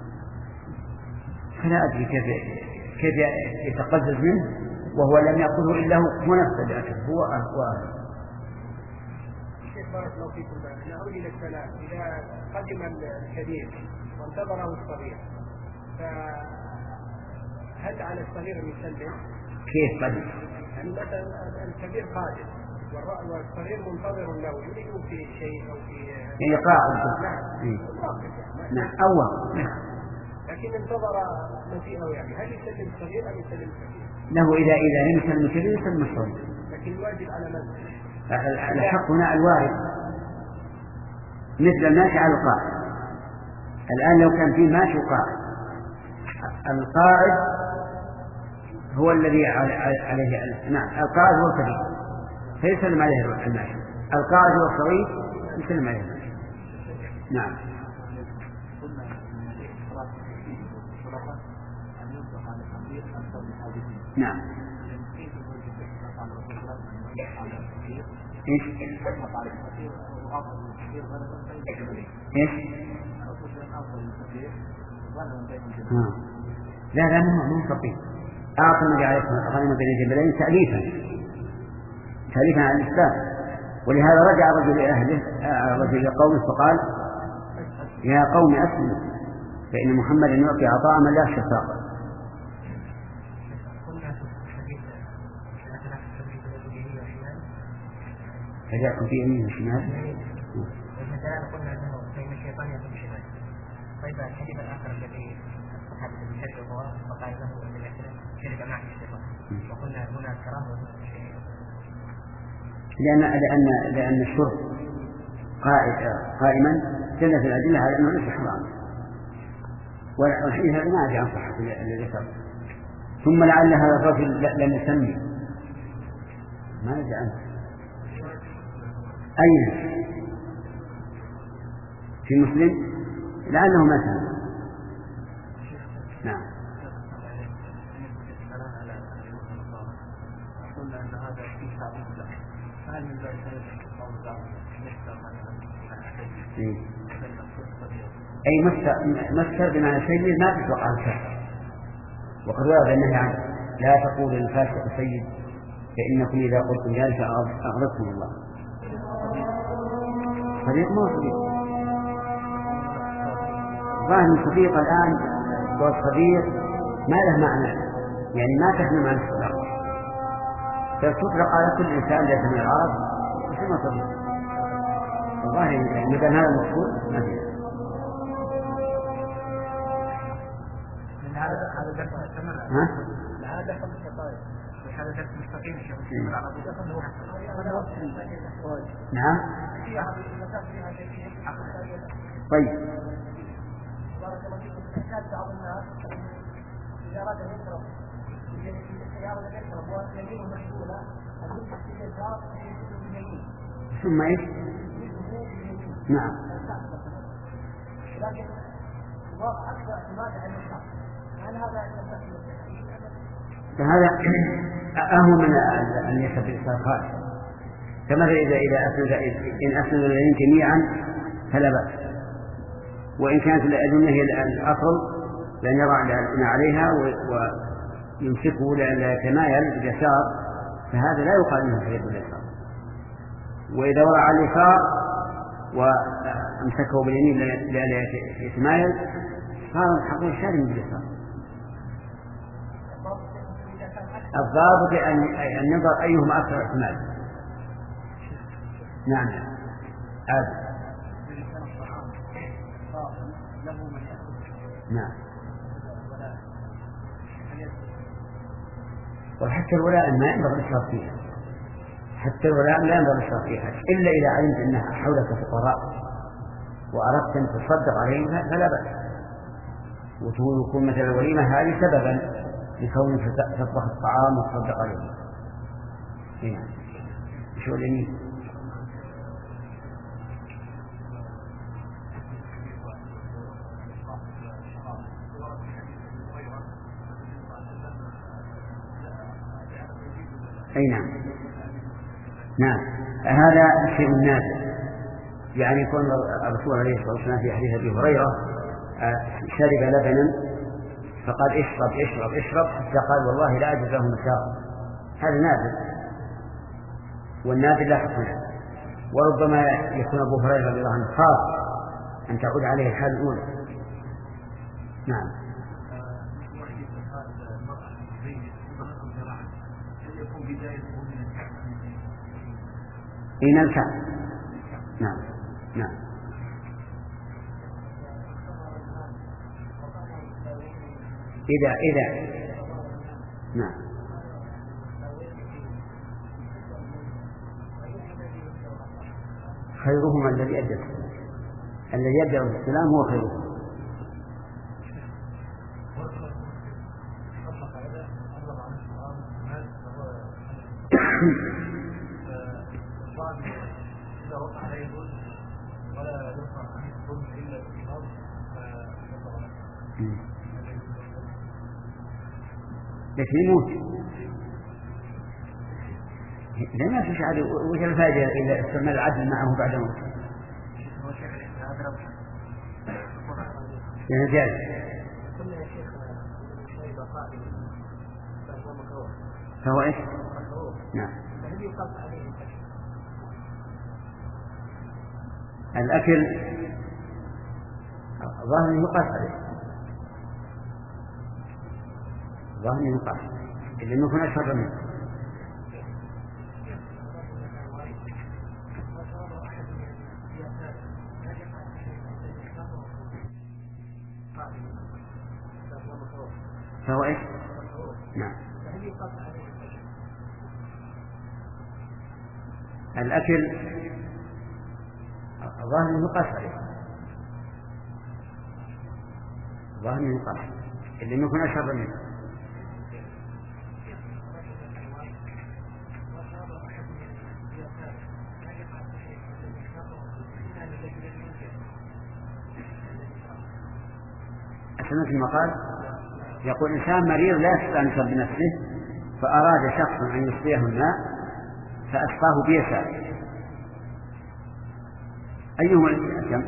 فلا أدري كيف كيف يتقزز منه وهو لم يأكله إلا هو نفسه بأكله هو أهله. بارك الله فيكم. نعود إلى السلام. إذا قدم الكبير وانتظره الصغير فهل على الصغير أن يسلم؟ كيف قدم؟ يعني مثلا الكبير قادم والصغير منتظر له يريد في شيء أو في يعني قاعد. نعم. نعم. أول. لكن انتظر مجيئه، يعني هل يسلم الصغير أم يسلم الكبير؟ له إذا إذا لم يسلم الكبير يسلم الصغير. لكن الواجب على من؟ الحق هنا الوارد مثل الماشي على القاعد. الآن لو كان فيه ماشي وقاعد، القاعد هو الذي عليه. نعم القاعد هو الكبير فيسلم عليه الماشي، القاعد هو الصغير يسلم عليه الماشي. نعم. نعم. ايش؟ ايش؟ ها. لا لا مو مو خطير. أعطى النبي عليه الصلاة والسلام غنم بين الجبلين تأليفا تأليفا عن الإسلام، ولهذا رجع رجل لأهله رجل لقومه فقال يا قوم أسلموا فإن محمدا يعطي عطاء من لا يخشى فاقا. فجاءكم في يمين وشمال. قلنا أنه بين الشيطان يكون شمال. طيب الحديث الآخر الذي صحابة الشرك وقال له أن شرك معه الشيطان وقلنا هنا كراهة لأن لأن لأن الشرب قائما دلت الأدلة على أنه ليس حرام، والحديث هذا ما أدري عن صحة الذي ذكر. ثم لعل هذا الرجل لم يسمي ما أدري عنه أين في مسلم لعله ما سمع. نعم. قلنا أن هذا في تعبير له فهل من ذلك أي مستر بمعنى سيد ما تتوقع الكافر، وقد ورد النهي عنه لا تقول للفاسق سيد فإنكم إذا قلتم ذلك أغضبتم الله. صديق مو صديق ظاهر الصديق الآن والصديق ما له معنى، يعني ما تحمل معنى الصداقة، فتطلق على كل إنسان ليس من العرب يسمى صديق. والله إذا هذا المقصود ما فيه. هذا درس مستمر. ها؟ هذا درس مستقيم. هذا درس مستقيم يا شيخ. نعم. طيب. بارك الله فيكم. كان بعض الناس إذا أراد أن يشرب السيارة التي يشرب واليمين مشغولة أن يفتح في اليسار فيشرب باليمين. ثم إيش؟ نعم. لكن الواقع أكثر اعتماد على اليسار. هل هذا يستحيل؟ فهذا أهم من أن يشرب اليسار خالص. كما إذا إذا أسند إن أسند اليدين جميعا فلا بأس، وإن كانت الأذن هي الأصل لأن يضع الأذن عليها ويمسكه لأن يتمايل باليسار، فهذا لا يقال منه في يد اليسار. وإذا وضع على اليسار وأمسكه باليمين لأن يتمايل صار الحقيقة شارم باليسار. الضابط أن ينظر أيهما أكثر احتمال. نعم. عاد. نعم. وحتى الولاء ما ينبغي الإشراف فيها، حتى الولاء لا ينبغي الإشراف فيها إلا إذا علمت أنها حولك فقراء وأردت أن تصدق عليهم فلا بأس، وتكون مثل الوليمة هذه سببا لكونك تطبخ الطعام وتصدق عليهم. هنا شو اليمين؟ أي نعم. نعم هذا شيء نادر، يعني يكون الرسول عليه الصلاة والسلام في حديث أبي هريرة شرب لبنا فقال اشرب اشرب اشرب حتى قال والله لا أجد له مساغ. هذا نادر، والنادر لا حكم له. وربما يكون أبو هريرة رضي الله عنه خاف أن تعود عليه الحال الأولى. نعم. إن الكعب. نعم. نعم. إذا إذا نعم. خيرهما الذي يبدأ الذي يبدأ بالسلام هو خيرهما. وقع عليه ظلم ولا يرفع عنه ظلم الا بالنار لكن يموت. لا ما في شيء. وش الفائدة إذا استعمل العدل معه بعد موته؟ يعني جاز. فهو إيش؟ نعم. الأكل ظاهر يقاس عليه، ظاهر يقاس إذا ما يكون أشهر منه. فهو إيش؟ نعم. الأكل ظاهر يقاس عليه، ظاهر يقاس اللي ما يكون أشهر منه. مثل ما قال يقول إنسان مريض لا يستطيع أن يشرب بنفسه فأراد شخص أن يسقيه الماء فأسقاه بيسار، أيهما الأحكم؟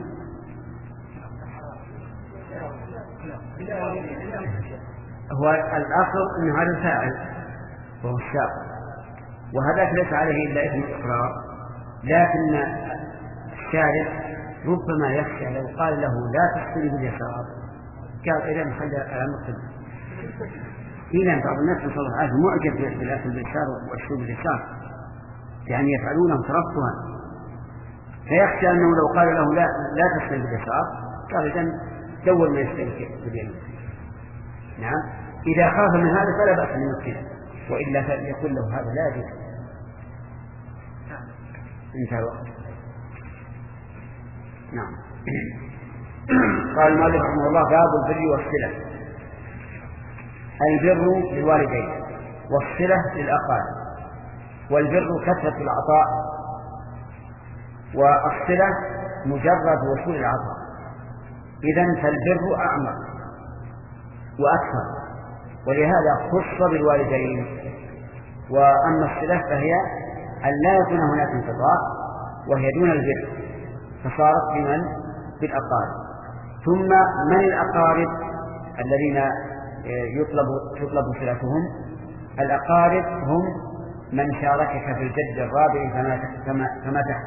هو الأصل أن هذا الفاعل وهو الشاق، وهذاك ليس عليه إلا إثم الإقرار، لكن الشارع ربما يخشى لو قال له لا تسقي باليسار قال إذا نخلي على مكتب. إلى بعض الناس نسأل الله عنه معجب بالأكل باليسار والشرب باليسار، يعني يفعلونه ترفها، فيخشى أنه لو قال له لا لا تسقي باليسار قال إذا دور ما يسقي باليمين. نعم. إذا خاف من هذا فلا بأس من يمكنه، وإلا فيقول له هذا لا يجوز. انتهى الوقت. نعم. قال المؤلف رحمه الله باب البر والصلة. البر للوالدين والصلة للأقارب، والبر كثرة العطاء، والصلة مجرد وصول العطاء. إذن فالبر أعمق وأكثر، ولهذا خص بالوالدين. وأما الصلة فهي أن لا يكون هناك انقطاع وهي دون البر، فصارت بمن؟ بالأقارب. ثم من الأقارب الذين يطلب تطلب صلتهم؟ الأقارب هم من شاركك في الجد الرابع كما كما تحت،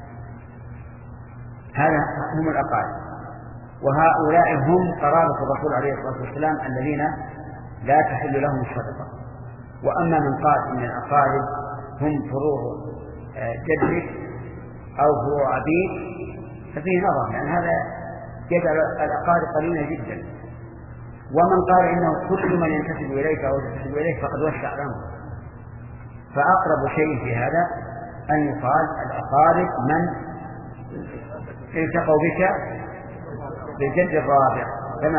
هذا هم الأقارب، وهؤلاء هم قرابة الرسول عليه الصلاة والسلام الذين لا تحل لهم الصدقة. وأما من قال إن الأقارب هم فروع جدك أو فروع أبيك ففيه نظر، لأن هذا يجعل الأقارب قليلا جدا. ومن قال إنه كل من ينتسب إليك أو ينتسب إليك فقد وسع الأمر، فأقرب شيء في هذا أن يقال الأقارب من التقوا بك بالجد الرابع كما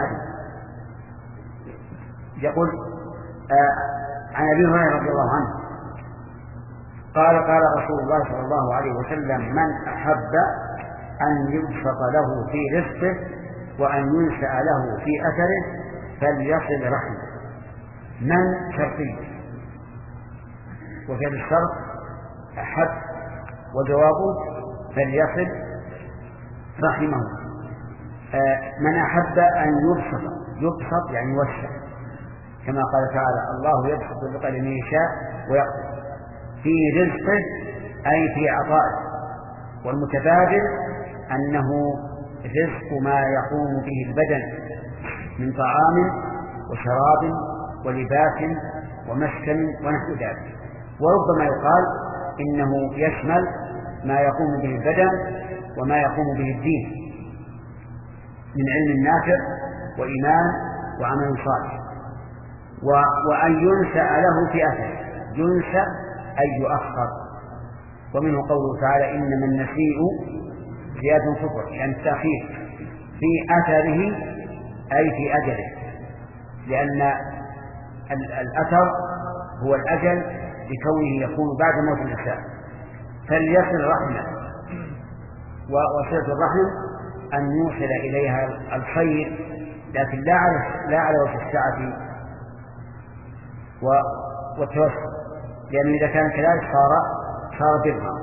يقول. آه عن أبي هريرة رضي الله عنه قال قال رسول الله صلى الله عليه وسلم من أحب أن يبسط له في رزقه وأن ينشأ له في أثره فليصل رحمه. من شرطي، وفي الشرط أحب، وجوابه فليصل رحمه. آه من أحب أن يبسط، يبسط يعني يوسع، كما قال تعالى الله يبسط الرزق لمن يشاء ويقدر، في رزقه أي في عطائه. والمتبادل أنه رزق ما يقوم به البدن من طعام وشراب ولباس ومسكن ونحو ذلك. وربما يقال إنه يشمل ما يقوم به البدن وما يقوم به الدين من علم نافع وإيمان وعمل صالح. وأن ينشأ له في أثره، ينشأ أي يؤخر. ومنه قوله تعالى إنما النسيء زيادة كفر، يعني التأخير في أثره أي في أجله، لأن الأثر هو الأجل بكونه يكون بعد موت الإنسان. فليصل رحمه وصلة الرحم أن يوصل إليها الخير، لكن لا على لا على وجه السعة والتوسع، لأنه إذا كان كذلك صار صار برا.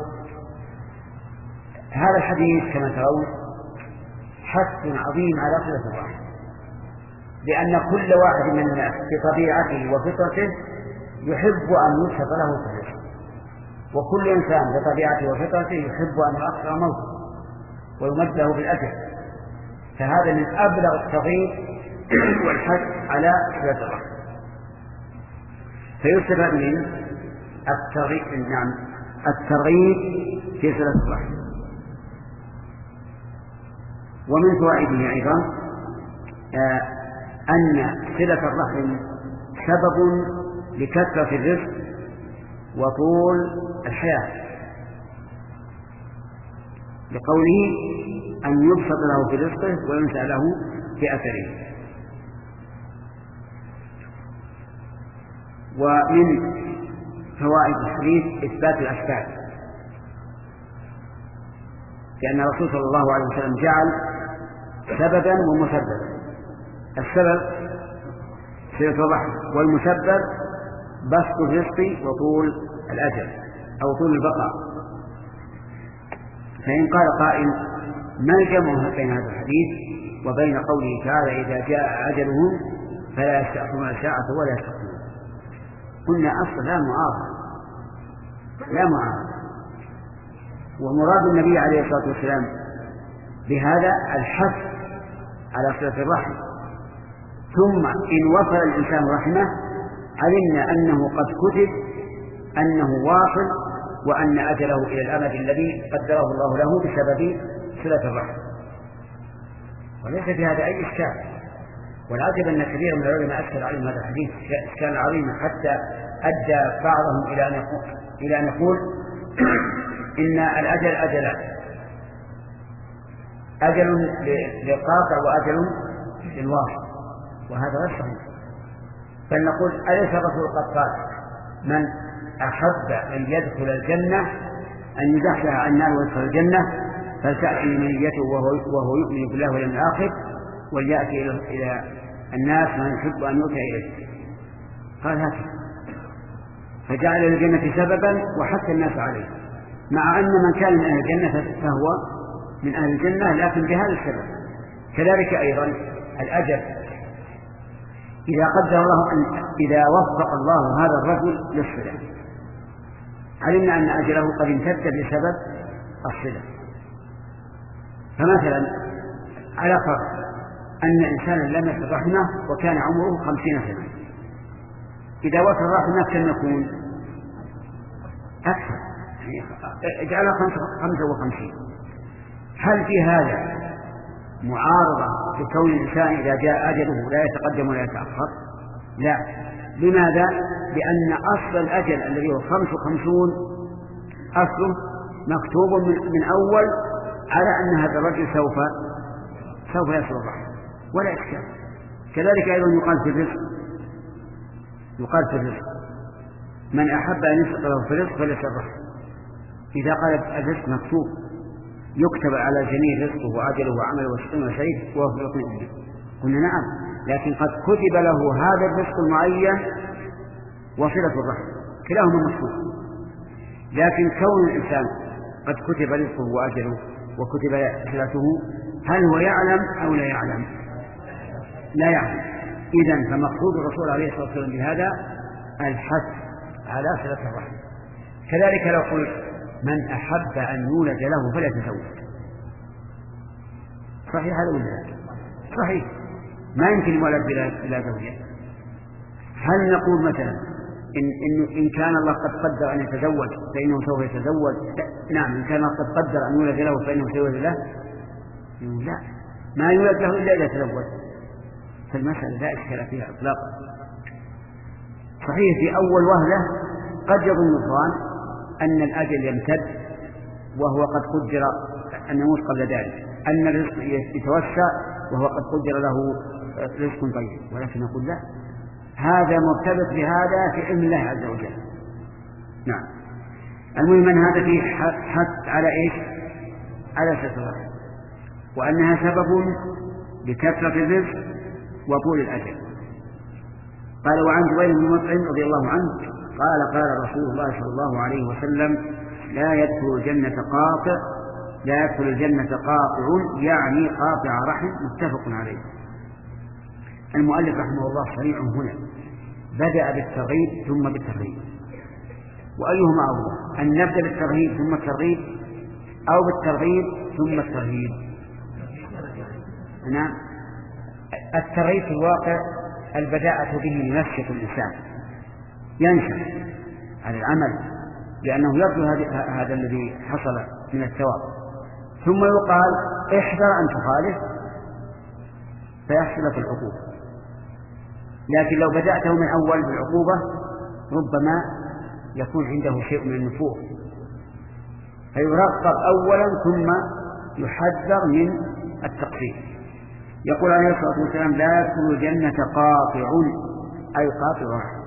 هذا الحديث كما ترون حث عظيم على صلة الرحم، لأن كل واحد من الناس بطبيعته وفطرته يحب أن يبسط له في الرزق، وكل إنسان بطبيعته وفطرته يحب أن يؤخر موته ويمد له بالأجر، فهذا من أبلغ الترغيب والحث على صلة الرحم. فيستفاد من الترغيب نعم الترغيب في صلة الرحم. ومن فوائده أيضا آه أن صلة الرحم سبب لكثرة الرزق وطول الحياة، لقوله أن يبسط له في رزقه وينسى له في أثره. ومن فوائد الحديث إثبات الأسباب، لأن الرسول صلى الله عليه وسلم جعل سببا ومسببا. السبب صلة الرحم، والمسبب بسط الرزق وطول الأجل أو طول البقاء. فإن قال قائل ما الجمع بين هذا الحديث وبين قوله تعالى إذا جاء أجلهم فلا يستأخرون ساعة ولا يستقدمون؟ قلنا أصلا لا معارضة لا معارضة ومراد النبي عليه الصلاة والسلام بهذا الحث على صلة الرحم. ثم إن وصل الإنسان رحمه علمنا أنه قد كتب أنه واصل وأن أجله إلى الأمد الذي قدره الله له بسبب صلة الرحم، وليس في هذا أي إشكال. والعجب أن كثير من العلماء أشكل عليهم هذا الحديث إشكال عظيم، حتى أدى بعضهم إلى أن يقول, إلى أن يقول إن الأجل أجلان، أجل للقاطع وأجل للواصل، وهذا غير صحيح. بل نقول أليس الرسول قد قال من أحب أن يدخل الجنة أن يزحزح عن النار ويدخل الجنة فلتأتي منيته وهو يؤمن بالله واليوم الآخر وليأتي إلى الناس من يحب أن يؤتى إليه. قال هكذا، فجعل الجنة سببا وحث الناس عليه، مع أن من كان من أهل الجنة فهو من أهل الجنة لكن بهذا السبب. كذلك أيضا الأجل، إذا قدر الله أن إذا وفق الله هذا الرجل للصلة علمنا أن أجله قد امتد بسبب الصلة. فمثلا على فرض أن إنسانا لم يصل رحمه وكان عمره خمسين سنة، إذا وصل رحمه كم يكون؟ أكثر، اجعلها خمسة وخمسين. هل في هذا معارضة بكون الإنسان إذا جاء أجله لا يتقدم ولا يتأخر؟ لا. لماذا؟ لأن أصل الأجل الذي هو خمس وخمسون أصله مكتوب من, من أول على أن هذا الرجل سوف سوف يصل الرحمة ولا إشكال. كذلك أيضا يقال في الرزق، يقال في الرزق من أحب أن يسقط له في الرزق فليس الرحمة. إذا قال الرزق مكتوب يكتب على جميع رزقه وأجله وعمله وشقيه وسعيد وهو في يقين. قلنا نعم، لكن قد كتب له هذا الرزق المعين وصلة الرحم، كلاهما مكتوب. لكن كون الإنسان قد كتب رزقه وأجله وكتب صلته، هل هو يعلم أو لا يعلم؟ لا يعلم. إذن فمقصود الرسول عليه الصلاة والسلام بهذا الحث على صلة الرحم. كذلك لو قلت من أحب أن يولد له فلا يتزوج، صحيح هذا ولا لا؟ صحيح، ما يمكن يولد بلا زوجة. هل نقول مثلا إن, إن, إن كان الله قد قدر أن يتزوج فإنه سوف يتزوج؟ نعم. إن كان الله قد قدر أن يولد له فإنه سيولد له؟ لا، ما يولد له إلا إذا تزوج. فالمسألة لا إشكال فيها إطلاقا. صحيح في أول وهلة قد يظن الظان أن الأجل يمتد وهو قد قدر أن يموت قبل ذلك، أن الرزق يتوسع وهو قد قدر له رزق طيب، ولكن نقول لا، هذا مرتبط بهذا في علم الله عز وجل. نعم. المهم أن هذا فيه حث على إيش؟ على صلة الرحم، وأنها سبب لكثرة الرزق وطول الأجل. قال: وعن جبير بن مطعم رضي الله عنه قال: قال رسول الله صلى الله عليه وسلم: لا يدخل الجنة قاطع لا يدخل الجنة قاطع يعني قاطع رحم. متفق عليه. المؤلف رحمه الله صريح هنا، بدأ بالترغيب ثم بالترهيب، وأيهما أفضل، أن نبدأ بالترهيب ثم الترغيب أو بالترغيب ثم الترهيب؟ نعم، الترغيب في الواقع البداءة به لنشط الإنسان، ينشط على العمل لأنه يرجو هذا الذي حصل من الثواب، ثم يقال: احذر أن تخالف فيحصل في العقوبة. لكن لو بدأته من أول بالعقوبة ربما يكون عنده شيء من النفور، فيرغب أولا ثم يحذر من التقصير. يقول عليه الصلاة والسلام: لا يدخل الجنة قاطع أي قاطع رحم.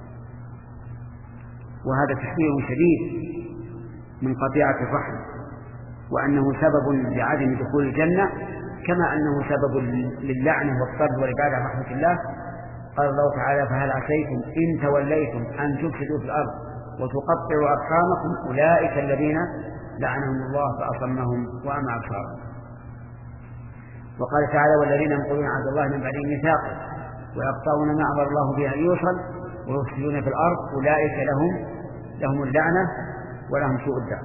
وهذا تحذير شديد من قطيعة الرحم، وأنه سبب لعدم دخول الجنة، كما أنه سبب للعنة والطرد والإبعاد عن رحمة الله. قال الله تعالى: فهل عسيتم إن توليتم أن تفسدوا في الأرض وتقطعوا أرحامكم أولئك الذين لعنهم الله فأصمهم وأعمى أبصارهم. وقال تعالى: والذين ينقضون عهد الله من بعد ميثاقه ويقطعون ما أمر الله به أن يوصل ويفسدون في الأرض أولئك لهم لهم اللعنة ولهم سوء الدار.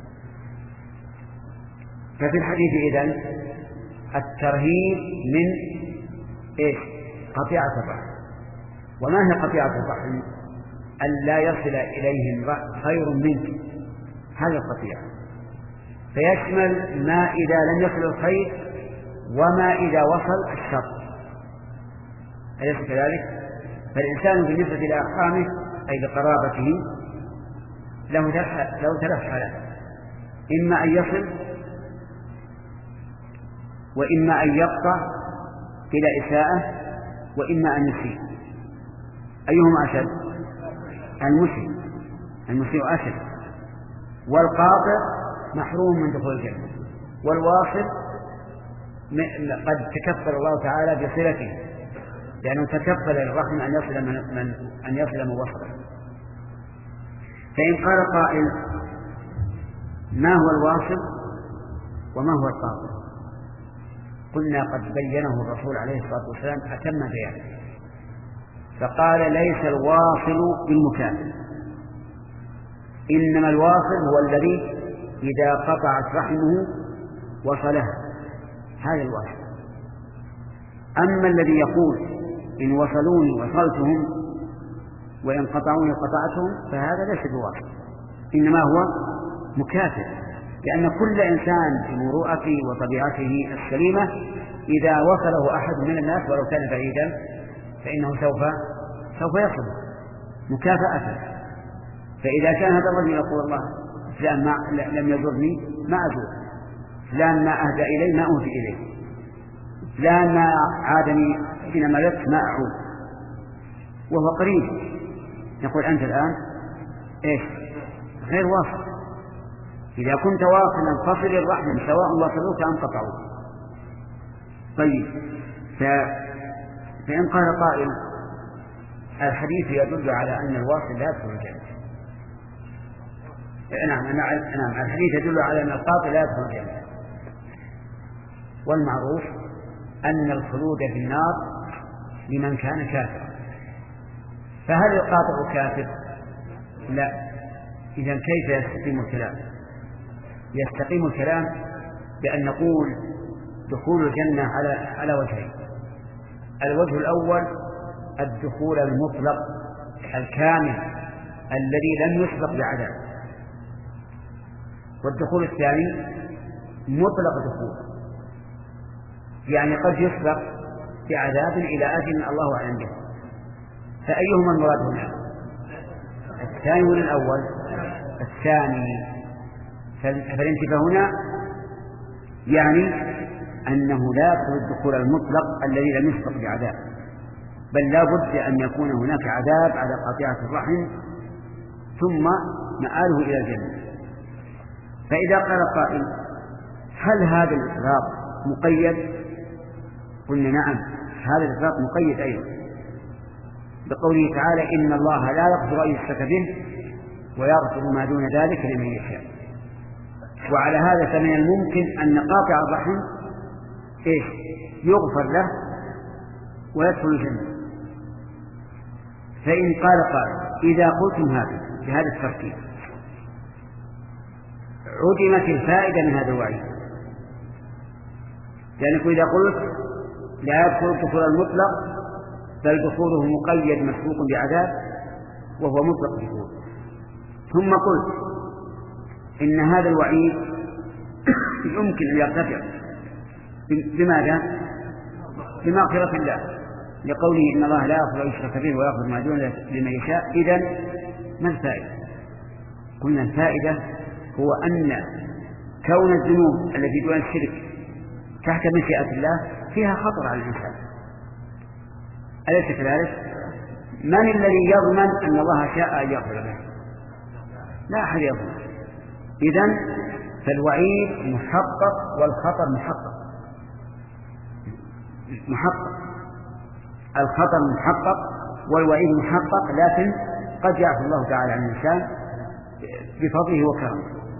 ففي الحديث إذن الترهيب من إيش؟ قطيعة الرحم. وما هي قطيعة الرحم؟ أن لا يصل إليهم خير منك، هذه القطيعة، فيشمل ما إذا لم يصل الخير وما إذا وصل الشر، أليس كذلك؟ فالإنسان بالنسبة لأرحامه أي لقرابته له ثلاث حالات: إما أن يصل، وإما أن يقطع إلى إساءة، وإما أن يسيء. أيهما أشد؟ المسيء المسيء أشد. والقاطع محروم من دخول الجنة، والواصل قد تكفل الله تعالى بصلته، لأنه تكفل الرحم أن يصل من, من أن يصل من وصله. فإن قال قائل: ما هو الواصل وما هو القاطع؟ قلنا قد بينه الرسول عليه الصلاة والسلام أتم بيانه، فقال: ليس الواصل بالمكافئ، إنما الواصل هو الذي إذا قطعت رحمه وصلها، هذا الواصل. أما الذي يقول: إن وصلوني وصلتهم وإن قطعوني قطعتهم، فهذا ليس بواصل، إنما هو مكافئ، لأن كل إنسان بمروءته وطبيعته السليمة إذا وصله أحد من الناس ولو كان بعيدا فإنه سوف سوف يصل مكافأة. فإذا كان هذا الرجل يقول: الله فلان ما لم يزرني ما أزور، فلان ما أهدى إلي ما أهدي إليه، فلان ما عادني حينما مرضت ما أعود، وهو قريب، يقول: أنت الآن إيش؟ غير واصل. إذا كنت واصلا فصل الرحم سواء وصلوك أم قطعوك. طيب، فإن قال قائل: الحديث يدل على أن الواصل لا يدخل الجنة. نعم نعم الحديث يدل على أن القاطع لا يدخل الجنة، والمعروف أن الخلود في النار لمن كان كافرا. فهل القاطع كافر؟ لا. إذن كيف يستقيم الكلام؟ يستقيم الكلام بأن نقول دخول الجنة على على وجهين: الوجه الأول الدخول المطلق الكامل الذي لم يسبق بعذاب، والدخول الثاني مطلق دخول، يعني قد يسبق بعذاب إلى أجل الله أعلم به. فأيهما المراد هنا؟ الثاني ولا الأول؟ الثاني. فالانتباه هنا يعني أنه لا يدخل الدخول المطلق الذي لم يسبق بعذاب، بل لا بد أن يكون هناك عذاب على قاطعة الرحم ثم مآله إلى الجنة. فإذا قال قائل: هل هذا الإطلاق مقيد؟ قلنا نعم، هذا الإطلاق مقيد أيضا بقوله تعالى إن الله لا يغفر أن يشرك به ويغفر ما دون ذلك لمن يشاء. وعلى هذا فمن الممكن أن قاطع الرحم إيش يغفر له ويدخل الجنة. فإن قال قال إذا قلتم هذا بهذا الترتيب عدمت الفائدة من هذا الوعيد، لأنك إذا قلت لا يدخل الدخول المطلق بل دخوله مقيد مسبوق بعذاب وهو مطلق دخول، ثم قلت إن هذا الوعيد يمكن أن يرتفع بماذا؟ بمغفرة الله، لقوله إن الله لا يغفر أن يشرك به ويغفر ما دون لمن يشاء. إذن ما الفائدة؟ قلنا الفائدة هو أن كون الذنوب التي دون الشرك تحت مشيئة الله فيها خطر على الإنسان، أليس كذلك؟ من الذي يضمن أن الله شاء أن يغفر له؟ لا أحد يضمن. إذن فالوعيد محقق والخطر محقق محقق الخطر محقق والوعيد محقق، لكن قد يعفو الله تعالى عن الإنسان بفضله وكرمه.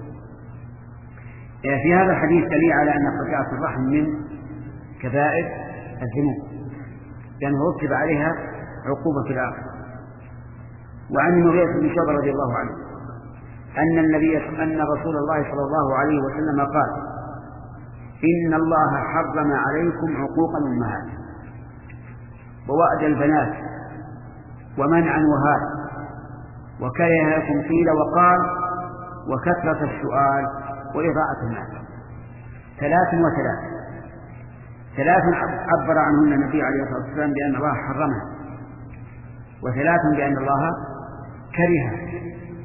في هذا الحديث دليل على أن قطيعة الرحم من كبائر الذنوب لأنه رتب عليها عقوبة في الآخرة. وعن المغيرة بن شعبة رضي الله عنه أن النبي أن رسول الله صلى الله عليه وسلم قال إن الله حرم عليكم عقوق الأمهات ووأد البنات ومنعا وهات وكره لكم قيل وقال وكثرة السؤال وإضاعة المال. ثلاث وثلاث ثلاث عبر عنهن النبي عليه الصلاة والسلام بأن الله حرمها، وثلاث بأن الله كرهها.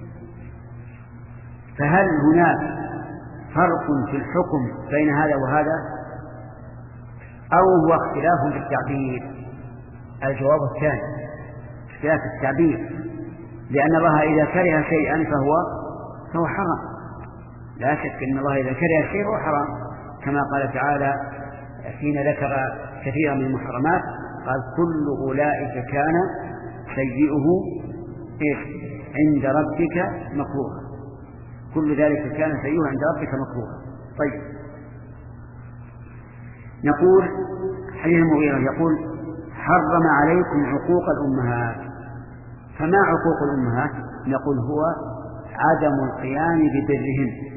فهل هناك فرق في الحكم بين هذا وهذا أو هو اختلاف في التعبير؟ الجواب الثاني اختلاف التعبير، لأن الله إذا كره شيئا فهو فهو حرام، لا شك أن الله إذا كره شيء هو حرام، كما قال تعالى حين ذكر كثيرا من المحرمات قال كل أولئك كان سيئه عند ربك مكروها، كل ذلك كان سيئه عند ربك مكروها. طيب نقول حديث المغيرة يقول حرم عليكم عقوق الأمهات. فما عقوق الأمهات؟ نقول هو عدم القيام ببرهن،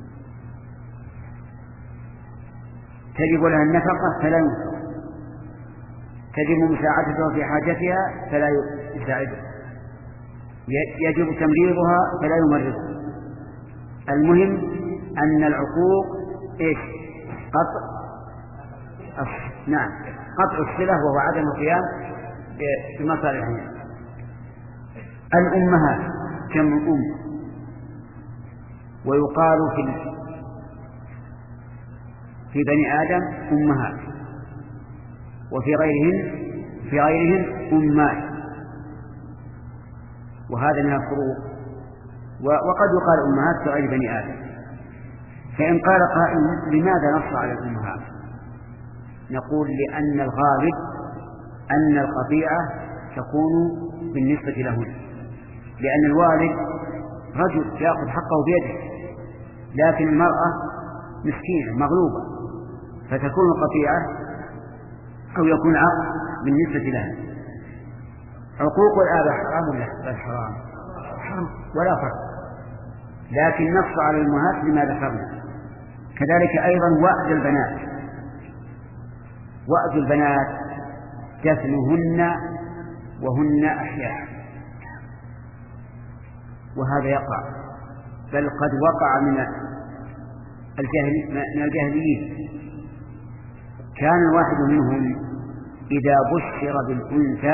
تجب لها النفقة فلا ينفق، تجب مساعدتها في حاجتها فلا يساعدها، يجب تمريضها فلا يمرضها. المهم أن العقوق إيش؟ قطع نعم قطع الصلة وهو عدم القيام بمصالحهم. الأمهات كم أم، ويقال في في بني آدم أمهات وفي غيرهن في غيرهن أمات، وهذا من الفروق. وقد يقال أمهات في غير بني آدم. فإن قال قائل لماذا نص على الأمهات؟ نقول لأن الغالب أن القطيعة تكون بالنسبة لهن، لأن الوالد رجل يأخذ حقه بيده، لكن المرأة مسكينة مغلوبة، فتكون القطيعة أو يكون عقد بالنسبة لها. عقوق الآباء حرام ولا بل حرام؟ حرام ولا فرق، لكن نص على الأمهات لما ذكرنا. كذلك أيضا وأد البنات، وأد البنات دفنهن وهن أحياء، وهذا يقع، بل قد وقع من الجاهليين. كان الواحد منهم إذا بشر بالأنثى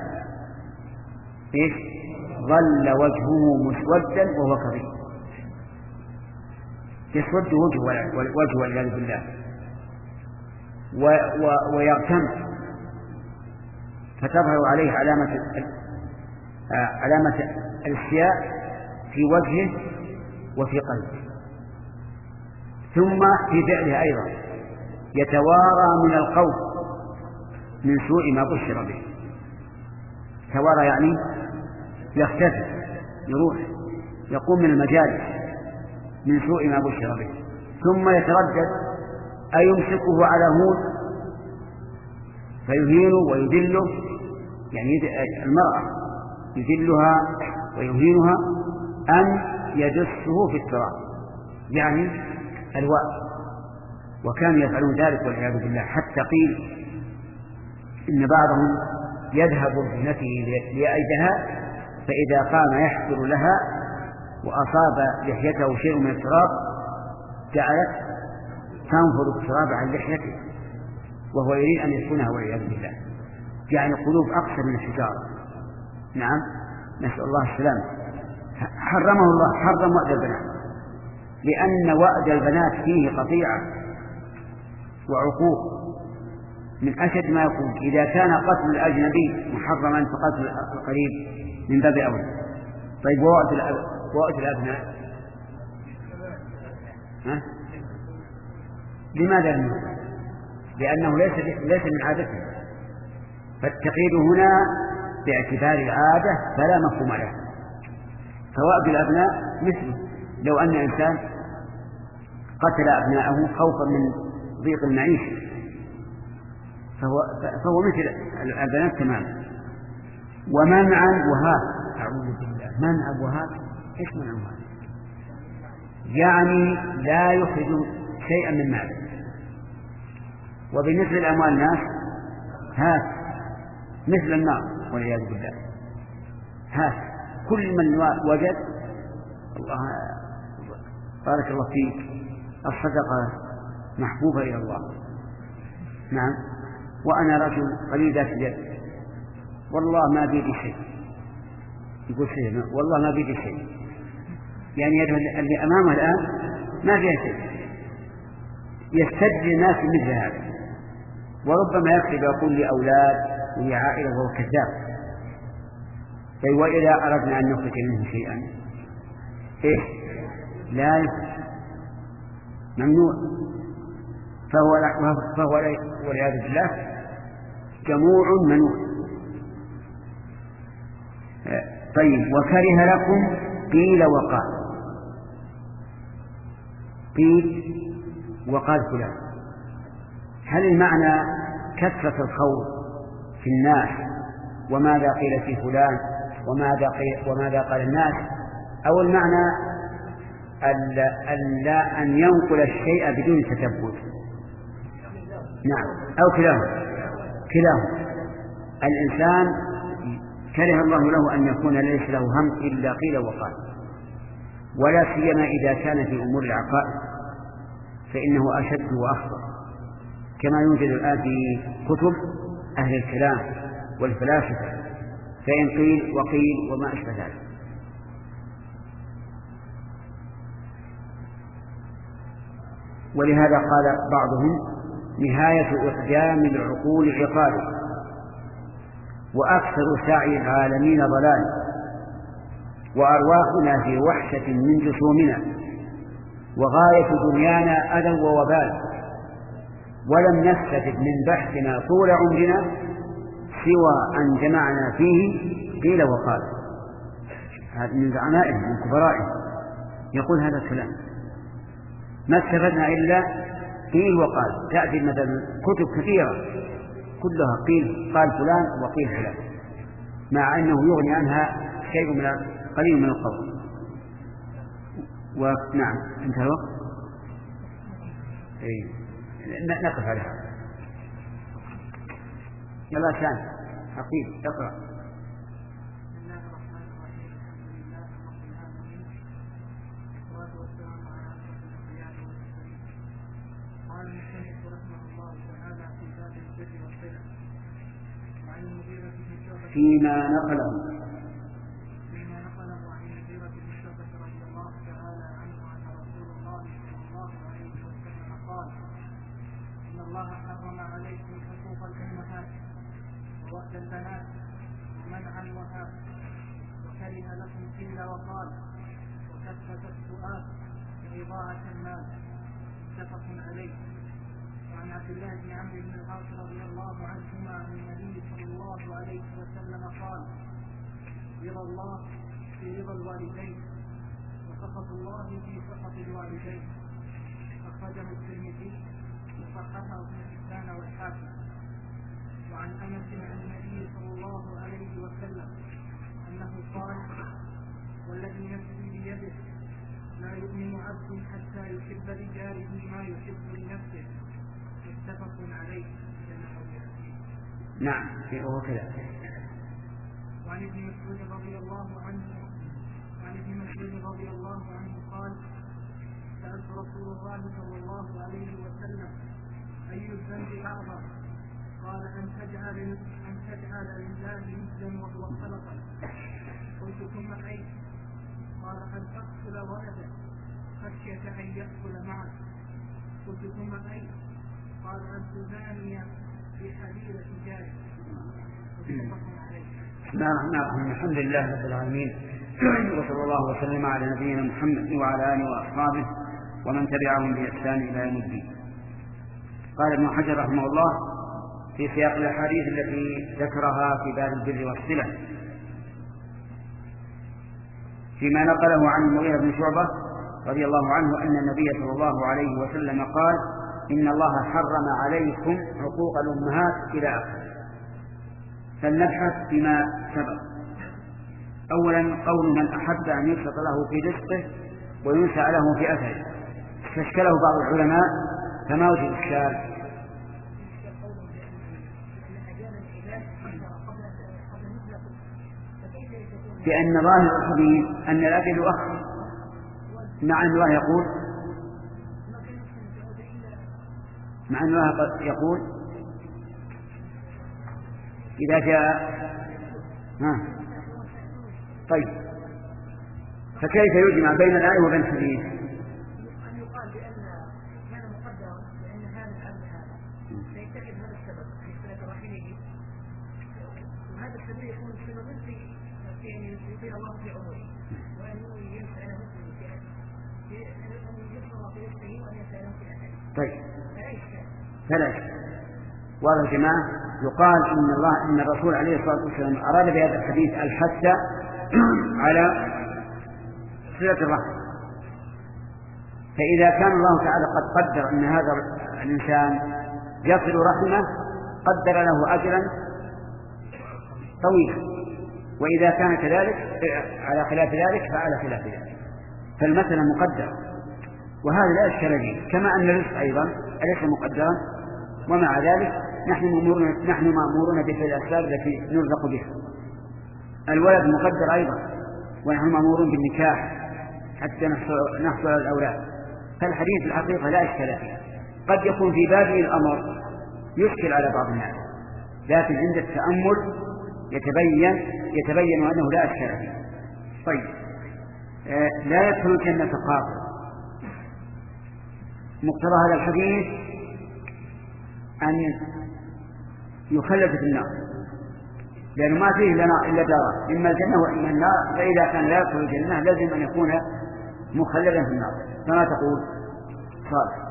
إيش؟ ظل وجهه مسودا وهو كظيم، يسود وجهه والعياذ بالله ويغتم، فتظهر عليه علامة علامة الاشتياء في وجهه وفي قلبه. ثم في فعله أيضا يتوارى من القوم من سوء ما بشر به. توارى يعني يختفي، يروح، يقوم من المجالس من سوء ما بشر به، ثم يتردد أيمسكه على هون فيهينه ويذله، يعني المرأة يذلها ويهينها، أم يدسه في التراب يعني الوأد. وكانوا يفعلون ذلك والعياذ بالله، حتى قيل إن بعضهم يذهب بابنته ليأيدها، فإذا قام يحفر لها وأصاب لحيته شيء من التراب جعلت تنفض التراب عن لحيته وهو يريد أن يسكنها والعياذ بالله. يعني قلوب أقسى من الحجارة. نعم، نسأل الله السلامة. حرمه الله، حرم وأد البنات، لأن وأد البنات فيه قطيعة وعقوق من أشد ما يكون. إذا كان قتل الأجنبي محرما فقتل القريب من باب أولى. طيب ووأد الأبناء ها؟ لماذا لم يكن؟ لأنه ليس ليس من عادته، فالتقييد هنا باعتبار العادة فلا مفهوم له. فوأد الأبناء مثله لو أن إنسان قتل أبناءه خوفا من ضيق المعيشة فهو, فهو مثل البنات تماما. ومنعا وهات، أعوذ بالله، منع وهات. إيش منع وهات؟ يعني لا يخرج شيئا من ماله. وبالنسبة لأموال الناس هات مثل النار والعياذ بالله. هات كل من وجد. الله بارك الله فيك، الصدقة محبوبة إلى الله. نعم، وأنا رجل قليل ذات اليد والله ما بيدي شيء، يقول شيء والله ما بيدي شيء، يعني يده اللي أمامه الآن ما فيها شيء. يستجري الناس مثل هذا، وربما يكتب يقول لي أولاد ولي عائلة وهو كذاب. طيب وإذا أردنا أن نخرج منه شيئا إيه؟ لا يخرج، ممنوع. فهو فهو والعياذ بالله جموع منوع. طيب وكره لكم قيل وقال. قيل وقال فلان، هل المعنى كثرة الخوض في الناس وماذا قيل في فلان وماذا قيل وماذا قال الناس، أو المعنى ألا أن ينقل الشيء بدون تثبت؟ نعم، أو كلاهما. كلاهما. الإنسان كره الله له أن يكون ليس له هم إلا قيل وقال، ولا سيما إذا كان في أمور العقائد فإنه أشد وأخطر، كما يوجد الآن في كتب أهل الكلام والفلاسفة، فإن قيل وقيل وما أشبه ذلك. ولهذا قال بعضهم نهاية إقدام العقول عقاله، وأكثر سعي العالمين ضلال، وأرواحنا في وحشة من جسومنا، وغاية دنيانا أذى ووبال، ولم نستفد من بحثنا طول عمرنا سوى أن جمعنا فيه قيل وقال. هذا من زعمائهم من كبرائهم يقول هذا الكلام، ما استفدنا إلا قيل وقال. تأتي مثلا كتب كثيرة كلها قيل قال فلان وقيل فلان، مع أنه يغني عنها شيء من قليل من القول. ونعم انتهى الوقت. إيه. نقف على هذا. يلا شان حقيق اقرأ. فيما نقله فيما نقله عن المغيرة بن شعبة رضي الله تعالى عنه أن رسول الله صلى الله عليه وسلم قال: إن الله حرم عليكم حقوق الأمهات ووأد البنات ومنع الوهاب، وكره لكم قيل وقال، وكثرة السؤال وإضاعة المال، عبد الله بن عمرو بن العاص رضي الله عنهما عن النبي صلى الله عليه وسلم قال: رضا الله في رضا الوالدين، وسخط الله في سخط الوالدين. أخرجه الترمذي وصححه ابن حبان والحاكم. وعن أنس عن النبي صلى الله عليه وسلم أنه قال: والذي نفسي بيده لا يؤمن عبد حتى يحب لجاره ما يحب لنفسه. متفق عليه. نعم وهو كذا. وعن ابن مسعود رضي الله عنه وعن ابن مسعود رضي الله عنه قال: سألت رسول الله صلى الله عليه وسلم: أي الذنب أعظم؟ قال: أن تجعل أن تجعل لله ندا وهو خلقك. قلت: ثم أي؟ قال: أن تقتل ولدك خشية أن يأكل معك. قلت: ثم أي؟ قال: أن تزاني بحليلة جارك. نعم نعم الحمد لله رب العالمين، وصلى الله وسلم على نبينا محمد وعلى آله وأصحابه ومن تبعهم بإحسان إلى يوم الدين. قال ابن حجر رحمه الله في سياق الأحاديث التي ذكرها في باب البر والصلة فيما نقله عن المغيرة بن شعبة رضي الله عنه أن النبي صلى الله عليه وسلم قال: إن الله حرم عليكم حقوق الأمهات إلى آخره. فلنبحث فيما سبق. أولا قول من أحب أن يبسط له في رزقه وينسى له في أثره، فاشكله بعض العلماء فما وجه الإشكال؟ لأن ظاهر الحديث أن الأجل يؤخر، مع أن الله يقول مع أن الله يقول إذا جاء ها طيب، فكيف يجمع بين الآية وبين الحديث؟ أن يقال بأن كان مقدرا بأن هذا الأمر هذا سيتخذ هذا السبب في صلة رحمه، وهذا السبب يكون سببا في في أن يطيع الله في عمره، وأن يسأل مسلم في أن يحفظ في نفسه وأن يسأله في أهله. طيب فلا إشكال. واضح يا جماعة. يقال إن الله إن الرسول عليه الصلاة والسلام أراد بهذا الحديث الحث على صلة الرحم، فإذا كان الله تعالى قد قدر أن هذا الإنسان يصل رحمه قدر له أجرا طويلا، وإذا كان كذلك على خلاف ذلك فعلى خلاف ذلك، فالمسألة مقدرة، وهذا لا إشكال فيه. كما أن الرزق أيضا أليس مقدرا، ومع ذلك نحن مأمورون نحن مأمورون بفعل الأسباب التي نرزق بها. الولد مقدر أيضا، ونحن مأمورون بالنكاح حتى نحصل على الأولاد. فالحديث الحقيقة لا إشكال فيه. قد يكون في بادئ الأمر يشكل على بعض الناس، لكن عند التأمل يتبين يتبين أنه لا إشكال فيه. طيب آه لا يدخل الجنة قاطع. مقتضى هذا الحديث أن يخلد في النار، لأنه ما فيه لنا إلا داران، إما الجنة وإما النار، فإذا كان لا يدخل الجنة لازم أن يكون مخلدا في النار. فما تقول صالح؟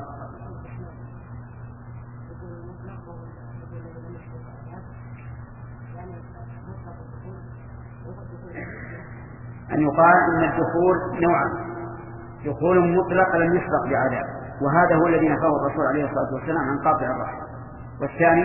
أن يقال إن الدخول نوعا: دخول مطلق لم يسبق بعذاب، وهذا هو الذي نفاه الرسول عليه الصلاة والسلام عن قاطع الرحم، والثاني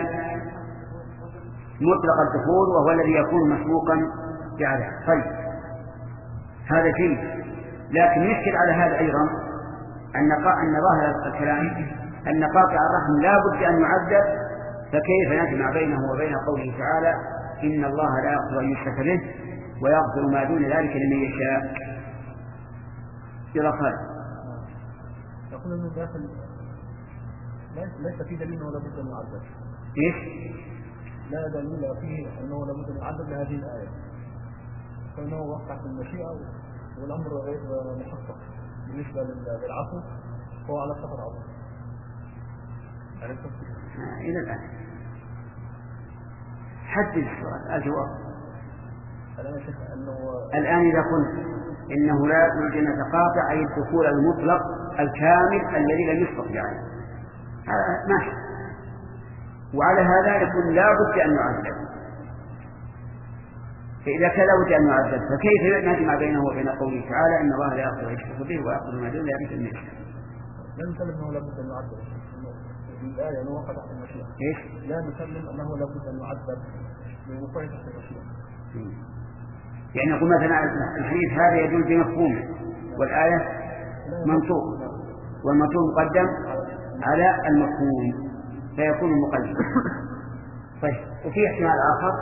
مطلق الدخول وهو الذي يكون مسبوقا بعذاب. طيب هذا شيء، لكن يشكل على هذا أيضا أن أن ظاهر الكلام أن قاطع الرحم لا بد أن يعذب، فكيف نجمع بينه وبين قوله تعالى: إن الله لا يغفر أن يشرك به ويغفر ما دون ذلك لمن يشاء؟ إلى خالد يقول أنه داخل ليس فيه دليل ولا بد أن يعذب. إيش؟ لا دليل فيه أنه لا بد أن يعذب لهذه الآية، فإنه وقع في المشيئة والأمر غير محقق بالنسبة للعفو، فهو على سفر عظيم. إلى الآن حدد السؤال الجواب. الآن إذا قلت إنه لا يدخل الجنة قاطع، أي الدخول المطلق الكامل الذي لم يسبق بعد، هذا ماشي. وعلى هذا يكون لا بد أن يعذب. فإذا كان لا بد أن يعذب فكيف نجمع بينه وبين قوله تعالى إن الله لا يغفر أن يشرك به ويغفر ما دون ذلك لمن يشاء؟ لا نسلم أنه لا بد أن يعذب الآية أنه وقع تحت المشيئة. إيش؟ لا نسلم أنه لا بد أن يعذب لوقوعه تحت المشيئة. يعني يقول مثلا الحديث هذا يدل بمفهومه والآية منطوق والمنطوق مقدم على المفهوم فيكون مقدم. طيب وفي احتمال آخر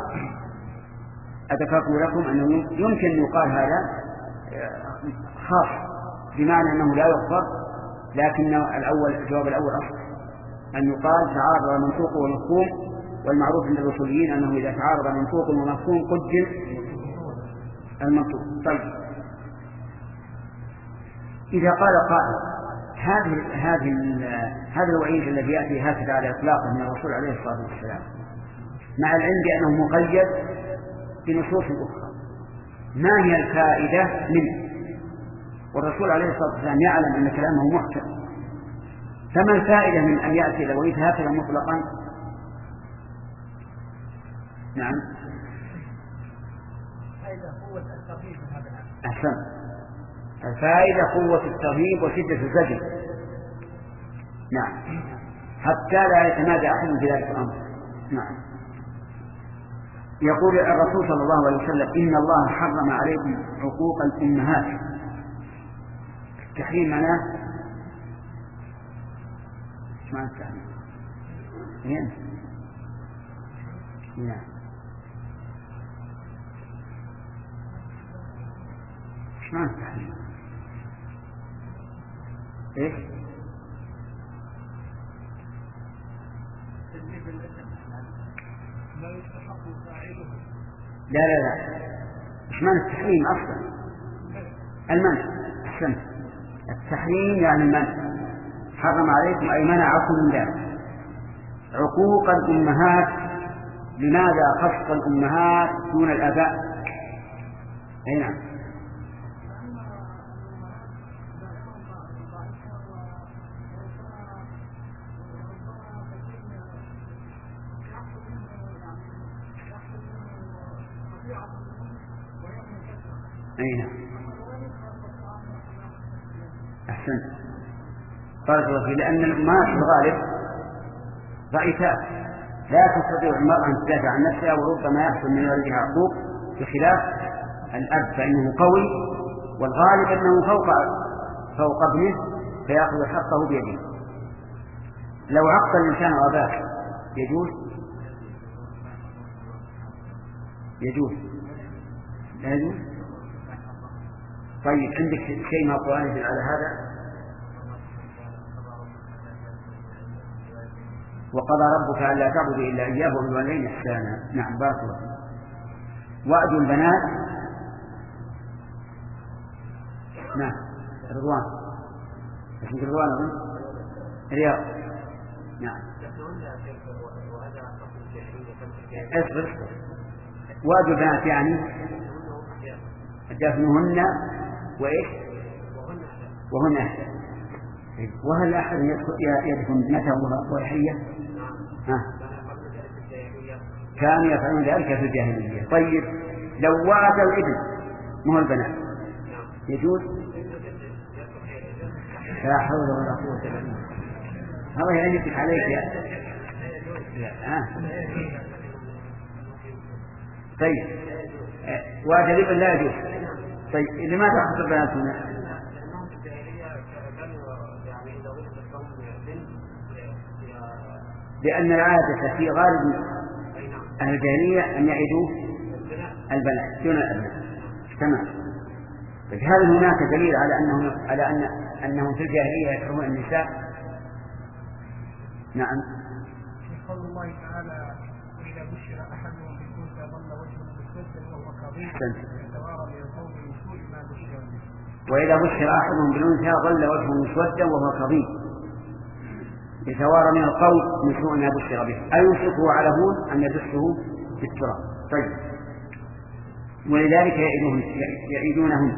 أذكرت لكم أنه يمكن أن يقال هذا خاص بمعنى أنه لا يغفر، لكن الأول الجواب الأول أصح أن يقال تعارض المنطوق والمفهوم، والمعروف عند الأصوليين أنه إذا تعارض منطوق ومفهوم قدم المنطوق. طيب إذا قال قائل هذه هذه هذا الوعيد الذي يأتي هكذا على إطلاقه من الرسول عليه الصلاة والسلام مع العلم بأنه مقيد بنصوص أخرى، ما هي الفائدة منه؟ والرسول عليه الصلاة والسلام يعلم أن كلامه محكم، فما الفائدة من أن يأتي الوعيد هكذا مطلقا؟ نعم أحسن، الفائدة قوة الترهيب وشدة الزجر. نعم حتى لا يتمادى أحد في ذلك الأمر. نعم يقول الرسول صلى الله عليه وسلم إن الله حرم عليكم حقوق الأمهات. التحريم معناه ايش معنى التحريم؟ نعم نعم ايش معنى التحريم؟ ايش؟ لا لا لا ايش معنى التحريم اصلا؟ المنع. احسنت، التحريم يعني المنع، حرم عليكم اي منعكم من ذلك. عقوق الامهات، لماذا خص الامهات دون الاباء؟ اي نعم أين أحسنت بارك الله فيك، لأن الأمهات في الغالب ضعيفات لا تستطيع المرأة أن تدافع عن نفسها، وربما يحصل من والدها عقوق بخلاف الأب فإنه قوي والغالب أنه فوق فوق ابنه فيأخذ حقه بيده. لو عق الإنسان أباه يجوز يجوز لا يجوز. طيب عندك شيء من القرآن يدل على هذا؟ وقضى ربك ألا تعبدوا إلا إياه وبالوالدين إحسانا. نعم بارك الله. وأدوا البنات. نعم رضوان اسمك رضوان أظن رياض. نعم اصبر. وأدوا البنات يعني دفنهن وإيش وهن أحسن. وهل أحد يدفن ابنته وهي حية؟ كانوا يفعلون ذلك في الجاهلية. طيب لو وأتى الابن مو البنات يجوز؟ لا حول ولا قوة إلا بالله. هذا يعنيك عليك يا آه. طيب وأتى الابن لا يجوز. طيب لماذا حصل البنات هنا؟ لأن العادة في غالب أهل الجاهلية أن يعيدوا البنات دون الأبناء. تمام. هل هناك دليل على أنهم على أن أنهم في الجاهلية يكرهون النساء؟ نعم. قول الله تعالى وإذا بشر أحدهم بالأنثى ظل وجهه مسودا وهو كظيم يتوارى من القوم من سوء ما بشر به. وإذا بشر أحدهم بالأنثى ظل وجهه مسودا وهو كظيم يتوارى من القول من سوء ما بشر به، أي يمسكه على هون أن يدسه بالتراب. طيب ولذلك يعيدونهم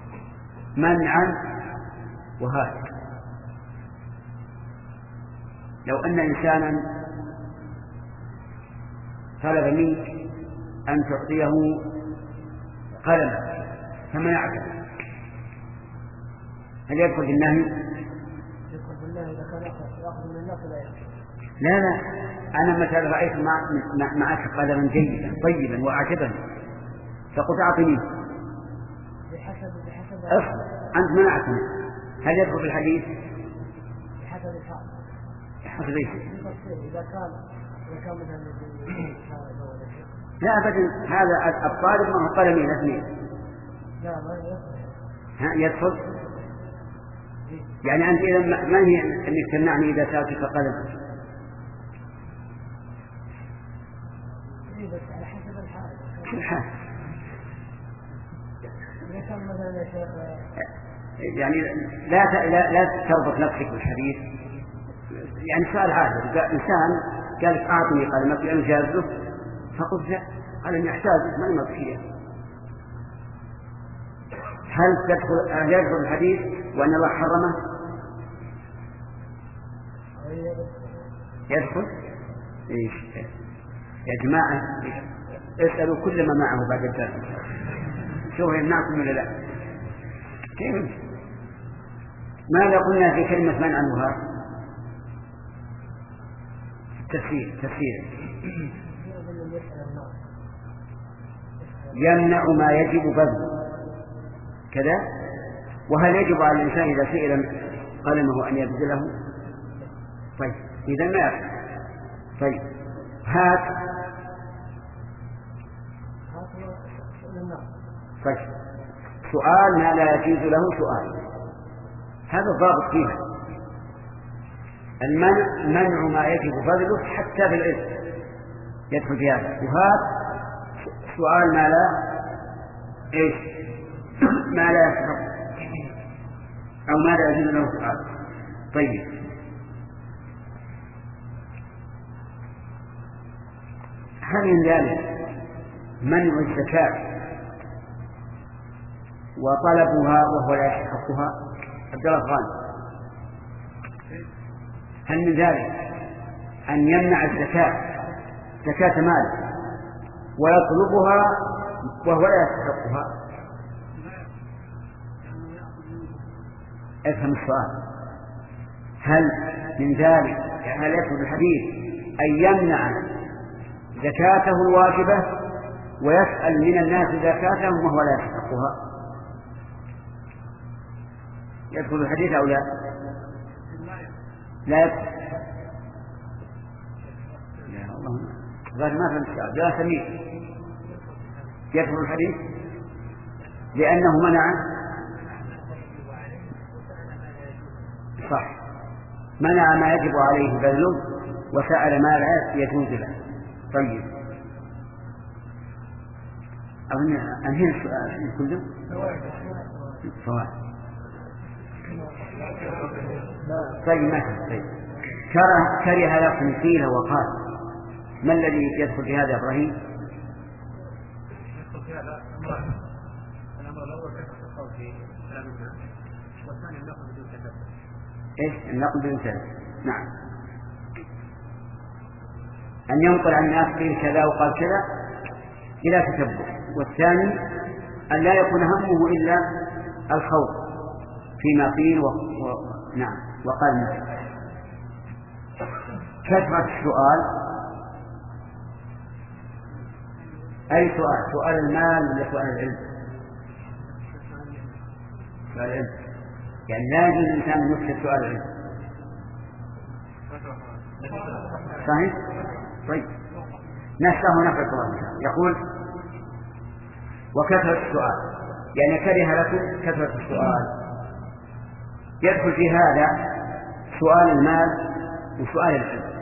منعا وهاتك. لو أن إنسانا طلب منك أن تعطيه قلما فمنعته، هل يدخل في النهي؟ يدخل في النهي إذا كان يأخذ من الناس لا يأخذ. لا لا، أنا مثلا رأيت معك قلما جيدا طيبا وأعجبني فقلت أعطني بحسب بحسب أصل أنت منعتني، هل يدخل في الحديث؟ بحسب الحال. بحسب إيش؟ إذا كان إذا كان مثلا لا أبدا، هذا الطالب ما هو قلمين اثنين. لا ما يدخل. ها يدخل؟ يعني أنت إذا ما هي أنك تمنعني إذا سألتك قلم؟ بس على حسب الحال. شو الحال؟ إذا كان مثلا يا شيخ يعني لا لا لا تربط نفسك بالحديث، يعني سؤال عادي، إنسان قال لك أعطني قلمك لأنه جاز له فقلت لا قلم يحتاج ما يمضي فيه، هل تدخل هل يدخل الحديث وأن الله حرمه؟ يدخل؟ إيش يا جماعة اسألوا كل ما معه بعد الدرس شوف يمنعكم ولا لا؟ كيف؟ ماذا قلنا في كلمة منع الوهاب؟ تفسير تفسير يمنع ما يجب بذله كذا، وهل يجب على الإنسان إذا سئل قلمه أن يبذله؟ طيب إذا ما يفعل. طيب هات طيب سؤال ما لا يجوز له سؤال، هذا الضابط فيها المنع منع ما يجب بذله حتى بالعلم يدخل في هذا، وهذا سؤال ما لا ايش ما لا يستحق او ما لا يجوز له سؤال. طيب هل من ذلك منع الزكاة وطلبها وهو لا يستحقها؟ عبد الله غالب، هل من ذلك أن يمنع الزكاة زكاة مال ويطلبها وهو لا يستحقها؟ افهم السؤال، هل من ذلك يعني هل يكون الحديث أن يمنع زكاته الواجبة ويسأل من الناس زكاتهم وهو لا يستحقها؟ يدخل الحديث أو لا؟ لا يدخل. يا الله غير ما فهمت السؤال لا سميع. يدخل الحديث لأنه منع صح منع ما يجب عليه بذله وسأل ما لا يجوز له. طيب أنهي السؤال كله فوائد. طيب ما طيب كره كره لكم قيل وقال، ما الذي يدخل في هذا إبراهيم؟ يدخل في هذا الأمر الأول كثرة القول في كلام الناس، والثاني النقل بدون تكلف. إيش النقل بدون تكلف؟ نعم، أن ينقل عن الناس قيل كذا وقال كذا إلى تتبع، والثاني أن لا يكون همه إلا الخوف فيما قيل و... و... نعم وقال مثل كثرة السؤال. أي سؤال؟ سؤال المال ولا سؤال العلم؟ سؤال العلم، يعني لا يجوز الإنسان أن يكثر سؤال العلم. صحيح؟ طيب نفسه نفس الله يقول وكثرة السؤال، يعني كره لكم كثرة السؤال. يدخل في هذا سؤال المال وسؤال العلم،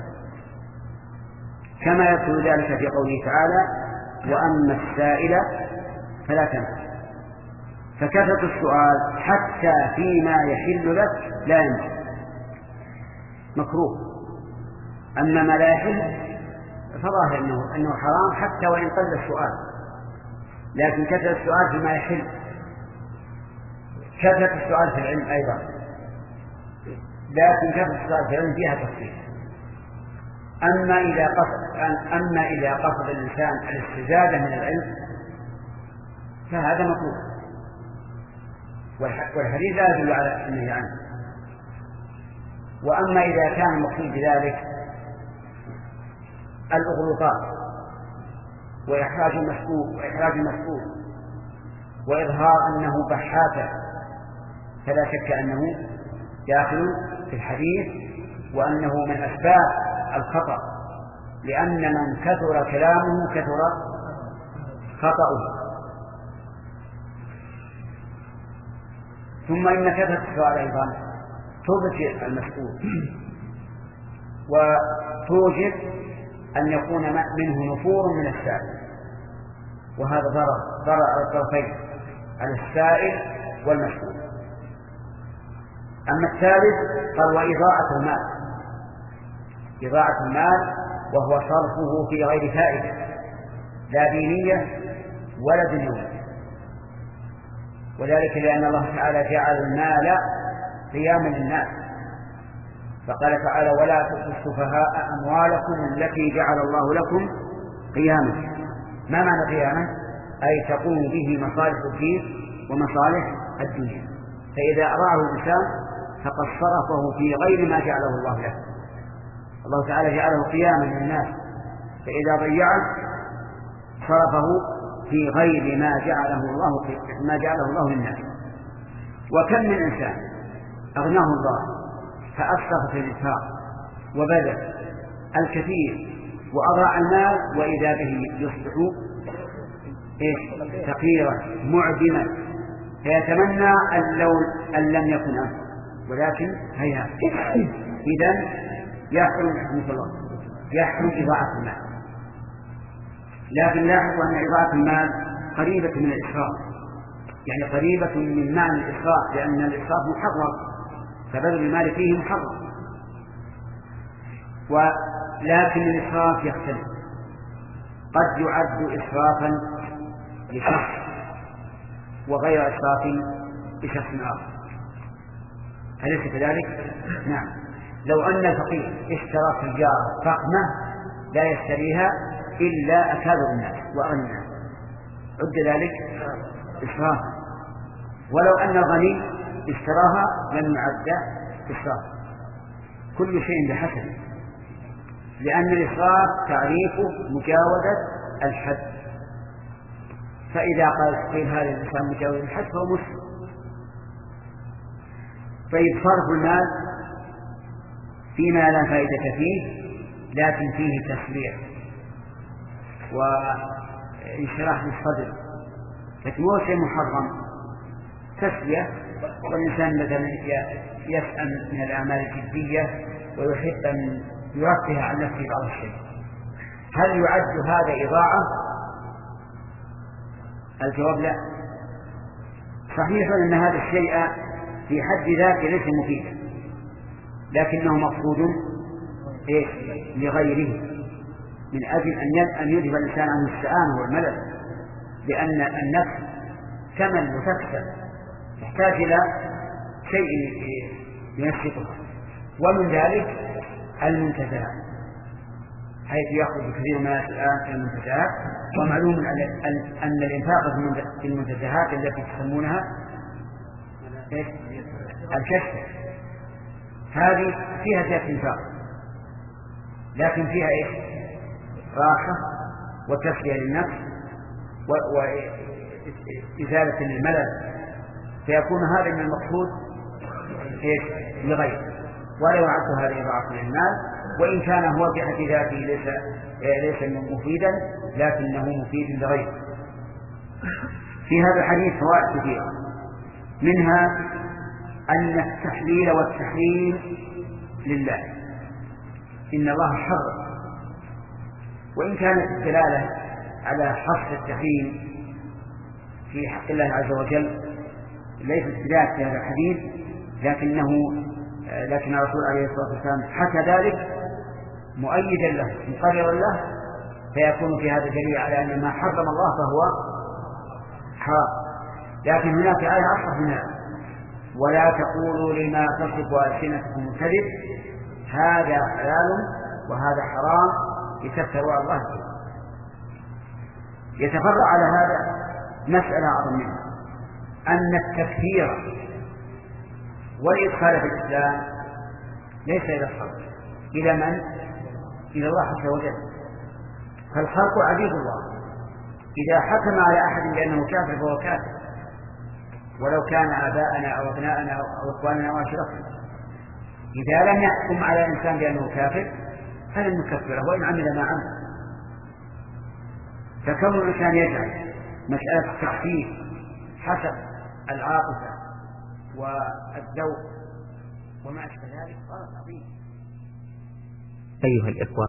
كما يدخل ذلك في قوله تعالى وأما السائل فلا تنهر. فكثرة السؤال حتى فيما يحل لك لا ينبغي مكروه، أما ما لا يحل فظاهر أنه, أنه حرام حتى وإن قل السؤال، لكن كثرة السؤال فيما يحل. كثرة السؤال في العلم أيضا، لكن كثرة السؤال في العلم فيها تفصيل. أما إذا قصد أما إذا قصد الإنسان الاستزادة من العلم فهذا مطلوب، والحديث لا يدل على النهي عنه. وأما إذا كان المقصود بذلك الأغلوطات وإحراج المسؤول وإحراج المسؤول وإظهار أنه بحاث، فلا شك أنه داخل في الحديث وأنه من أسباب الخطأ، لأن من كثر كلامه كثر خطأه. ثم إن كثرة السؤال أيضا تبطئ المسؤول وتوجب أن يكون منه نفور من السائل، وهذا ضرر ضرر على الطرفين، على السائل والمسؤول. أما الثالث قال وإضاعة المال، إضاعة المال وهو صرفه في غير فائدة لا دينية ولا دنيوية، وذلك لأن الله تعالى جعل المال قياما للناس، فقال تعالى ولا تؤتوا السفهاء أموالكم التي جعل الله لكم قياما. ما معنى قياما؟ أي تقوم به مصالح الدين ومصالح الدنيا، فإذا أضاعه الإنسان فقد صرفه في غير ما جعله الله له. الله تعالى جعله قياما للناس، فإذا ضيعه صرفه في غير ما جعله الله في ما جعله الله للناس. وكم من إنسان أغناه الله فأسرف في الإنفاق وبذل الكثير وأضاع المال، وإذا به يصبح فقيرا معدما، فيتمنى أن لو أن لم يكن أنفق، ولكن هيا إذن يحرم رحمة الله يحرم إضاعة المال. لكن لاحظوا أن إضاعة المال قريبة من الإسراف، يعني قريبة من معنى الإسراف، لأن الإسراف محرم، فبذل المال فيه محرم. ولكن الإسراف يختلف، قد يعد إسرافا لشخص وغير إسراف لشخص آخر، أليس كذلك؟ نعم. لو أن الفقير اشترى سيارة فخمة لا يشتريها إلا أكابر الناس وأغنى الناس عد ذلك إسرافا، ولو أن الغني اشتراها لم يعد إسرافا. كل شيء بحسب، لأن الإسراف تعريفه مجاوزة الحد، فإذا قال قيل هذا الإنسان مجاوز الحد فهو مسلم. طيب صرف المال فيما لا فائدة فيه لكن فيه تسريع وانشراح للصدر، لكن هو شيء محرم تسلية، والإنسان مثلا يسأل من الأعمال الجدية ويحب أن يرفه عن نفسه بعض الشيء، هل يعد هذا إضاعة؟ الجواب لا. صحيح أن هذا الشيء في حد ذاته ليس مفيدا، لكنه مقصود إيش لغيره، من أجل أن يذهب الإنسان عن السآمة والملل، لأن النفس تمل وتكسل تحتاج إلى شيء ينشطها، ومن ذلك المنتزهات، حيث يأخذ كثير من الناس الآن المنتزهات. ومعلوم أن الإنفاق في المنتزهات التي تسمونها الكشف هذه فيها زيادة إنفاق، لكن فيها إيش؟ راحة وتسلية للنفس وإزالة للملل، فيكون هذا من المقصود إيش لغيره، ولا يعد هذا إضاعة للمال، وإن كان هو في حد ذاته ليس ليس مفيدا لكنه مفيد لغيره. في هذا الحديث فوائد كثيرة، منها أن التحليل والتحريم لله، إن الله حرم، وإن كانت الدلالة على حصر التحريم في حق الله عز وجل ليس استدلال في هذا الحديث، لكنه لكن الرسول عليه الصلاة والسلام حكى ذلك مؤيدا له مقررا له، فيكون في هذا دليل على أن ما حرم الله فهو حرام. لكن هناك آية أصح من هذا، ولا تقولوا لما تصف ألسنتكم الكذب هذا حلال وهذا حرام يكفر على الله فيه. يتفرع على هذا مسألة أعظم منها، أن التكفير والإدخال في الإسلام ليس إلى الخلق، إلى من؟ إلى الله عز وجل. فالخلق عبيد الله، إذا حكم على أحد بأنه كافر فهو كافر، ولو كان آباءنا أو أبناءنا أو إخواننا أو أشرفنا. إذا لم يحكم على إنسان بأنه كافر فلن نكفره وإن عمل ما عمل. فكون الإنسان يجعل مسألة التكفير حسب العاطفة والذوق وما أشبه ذلك غلط عظيم. أيها الإخوة،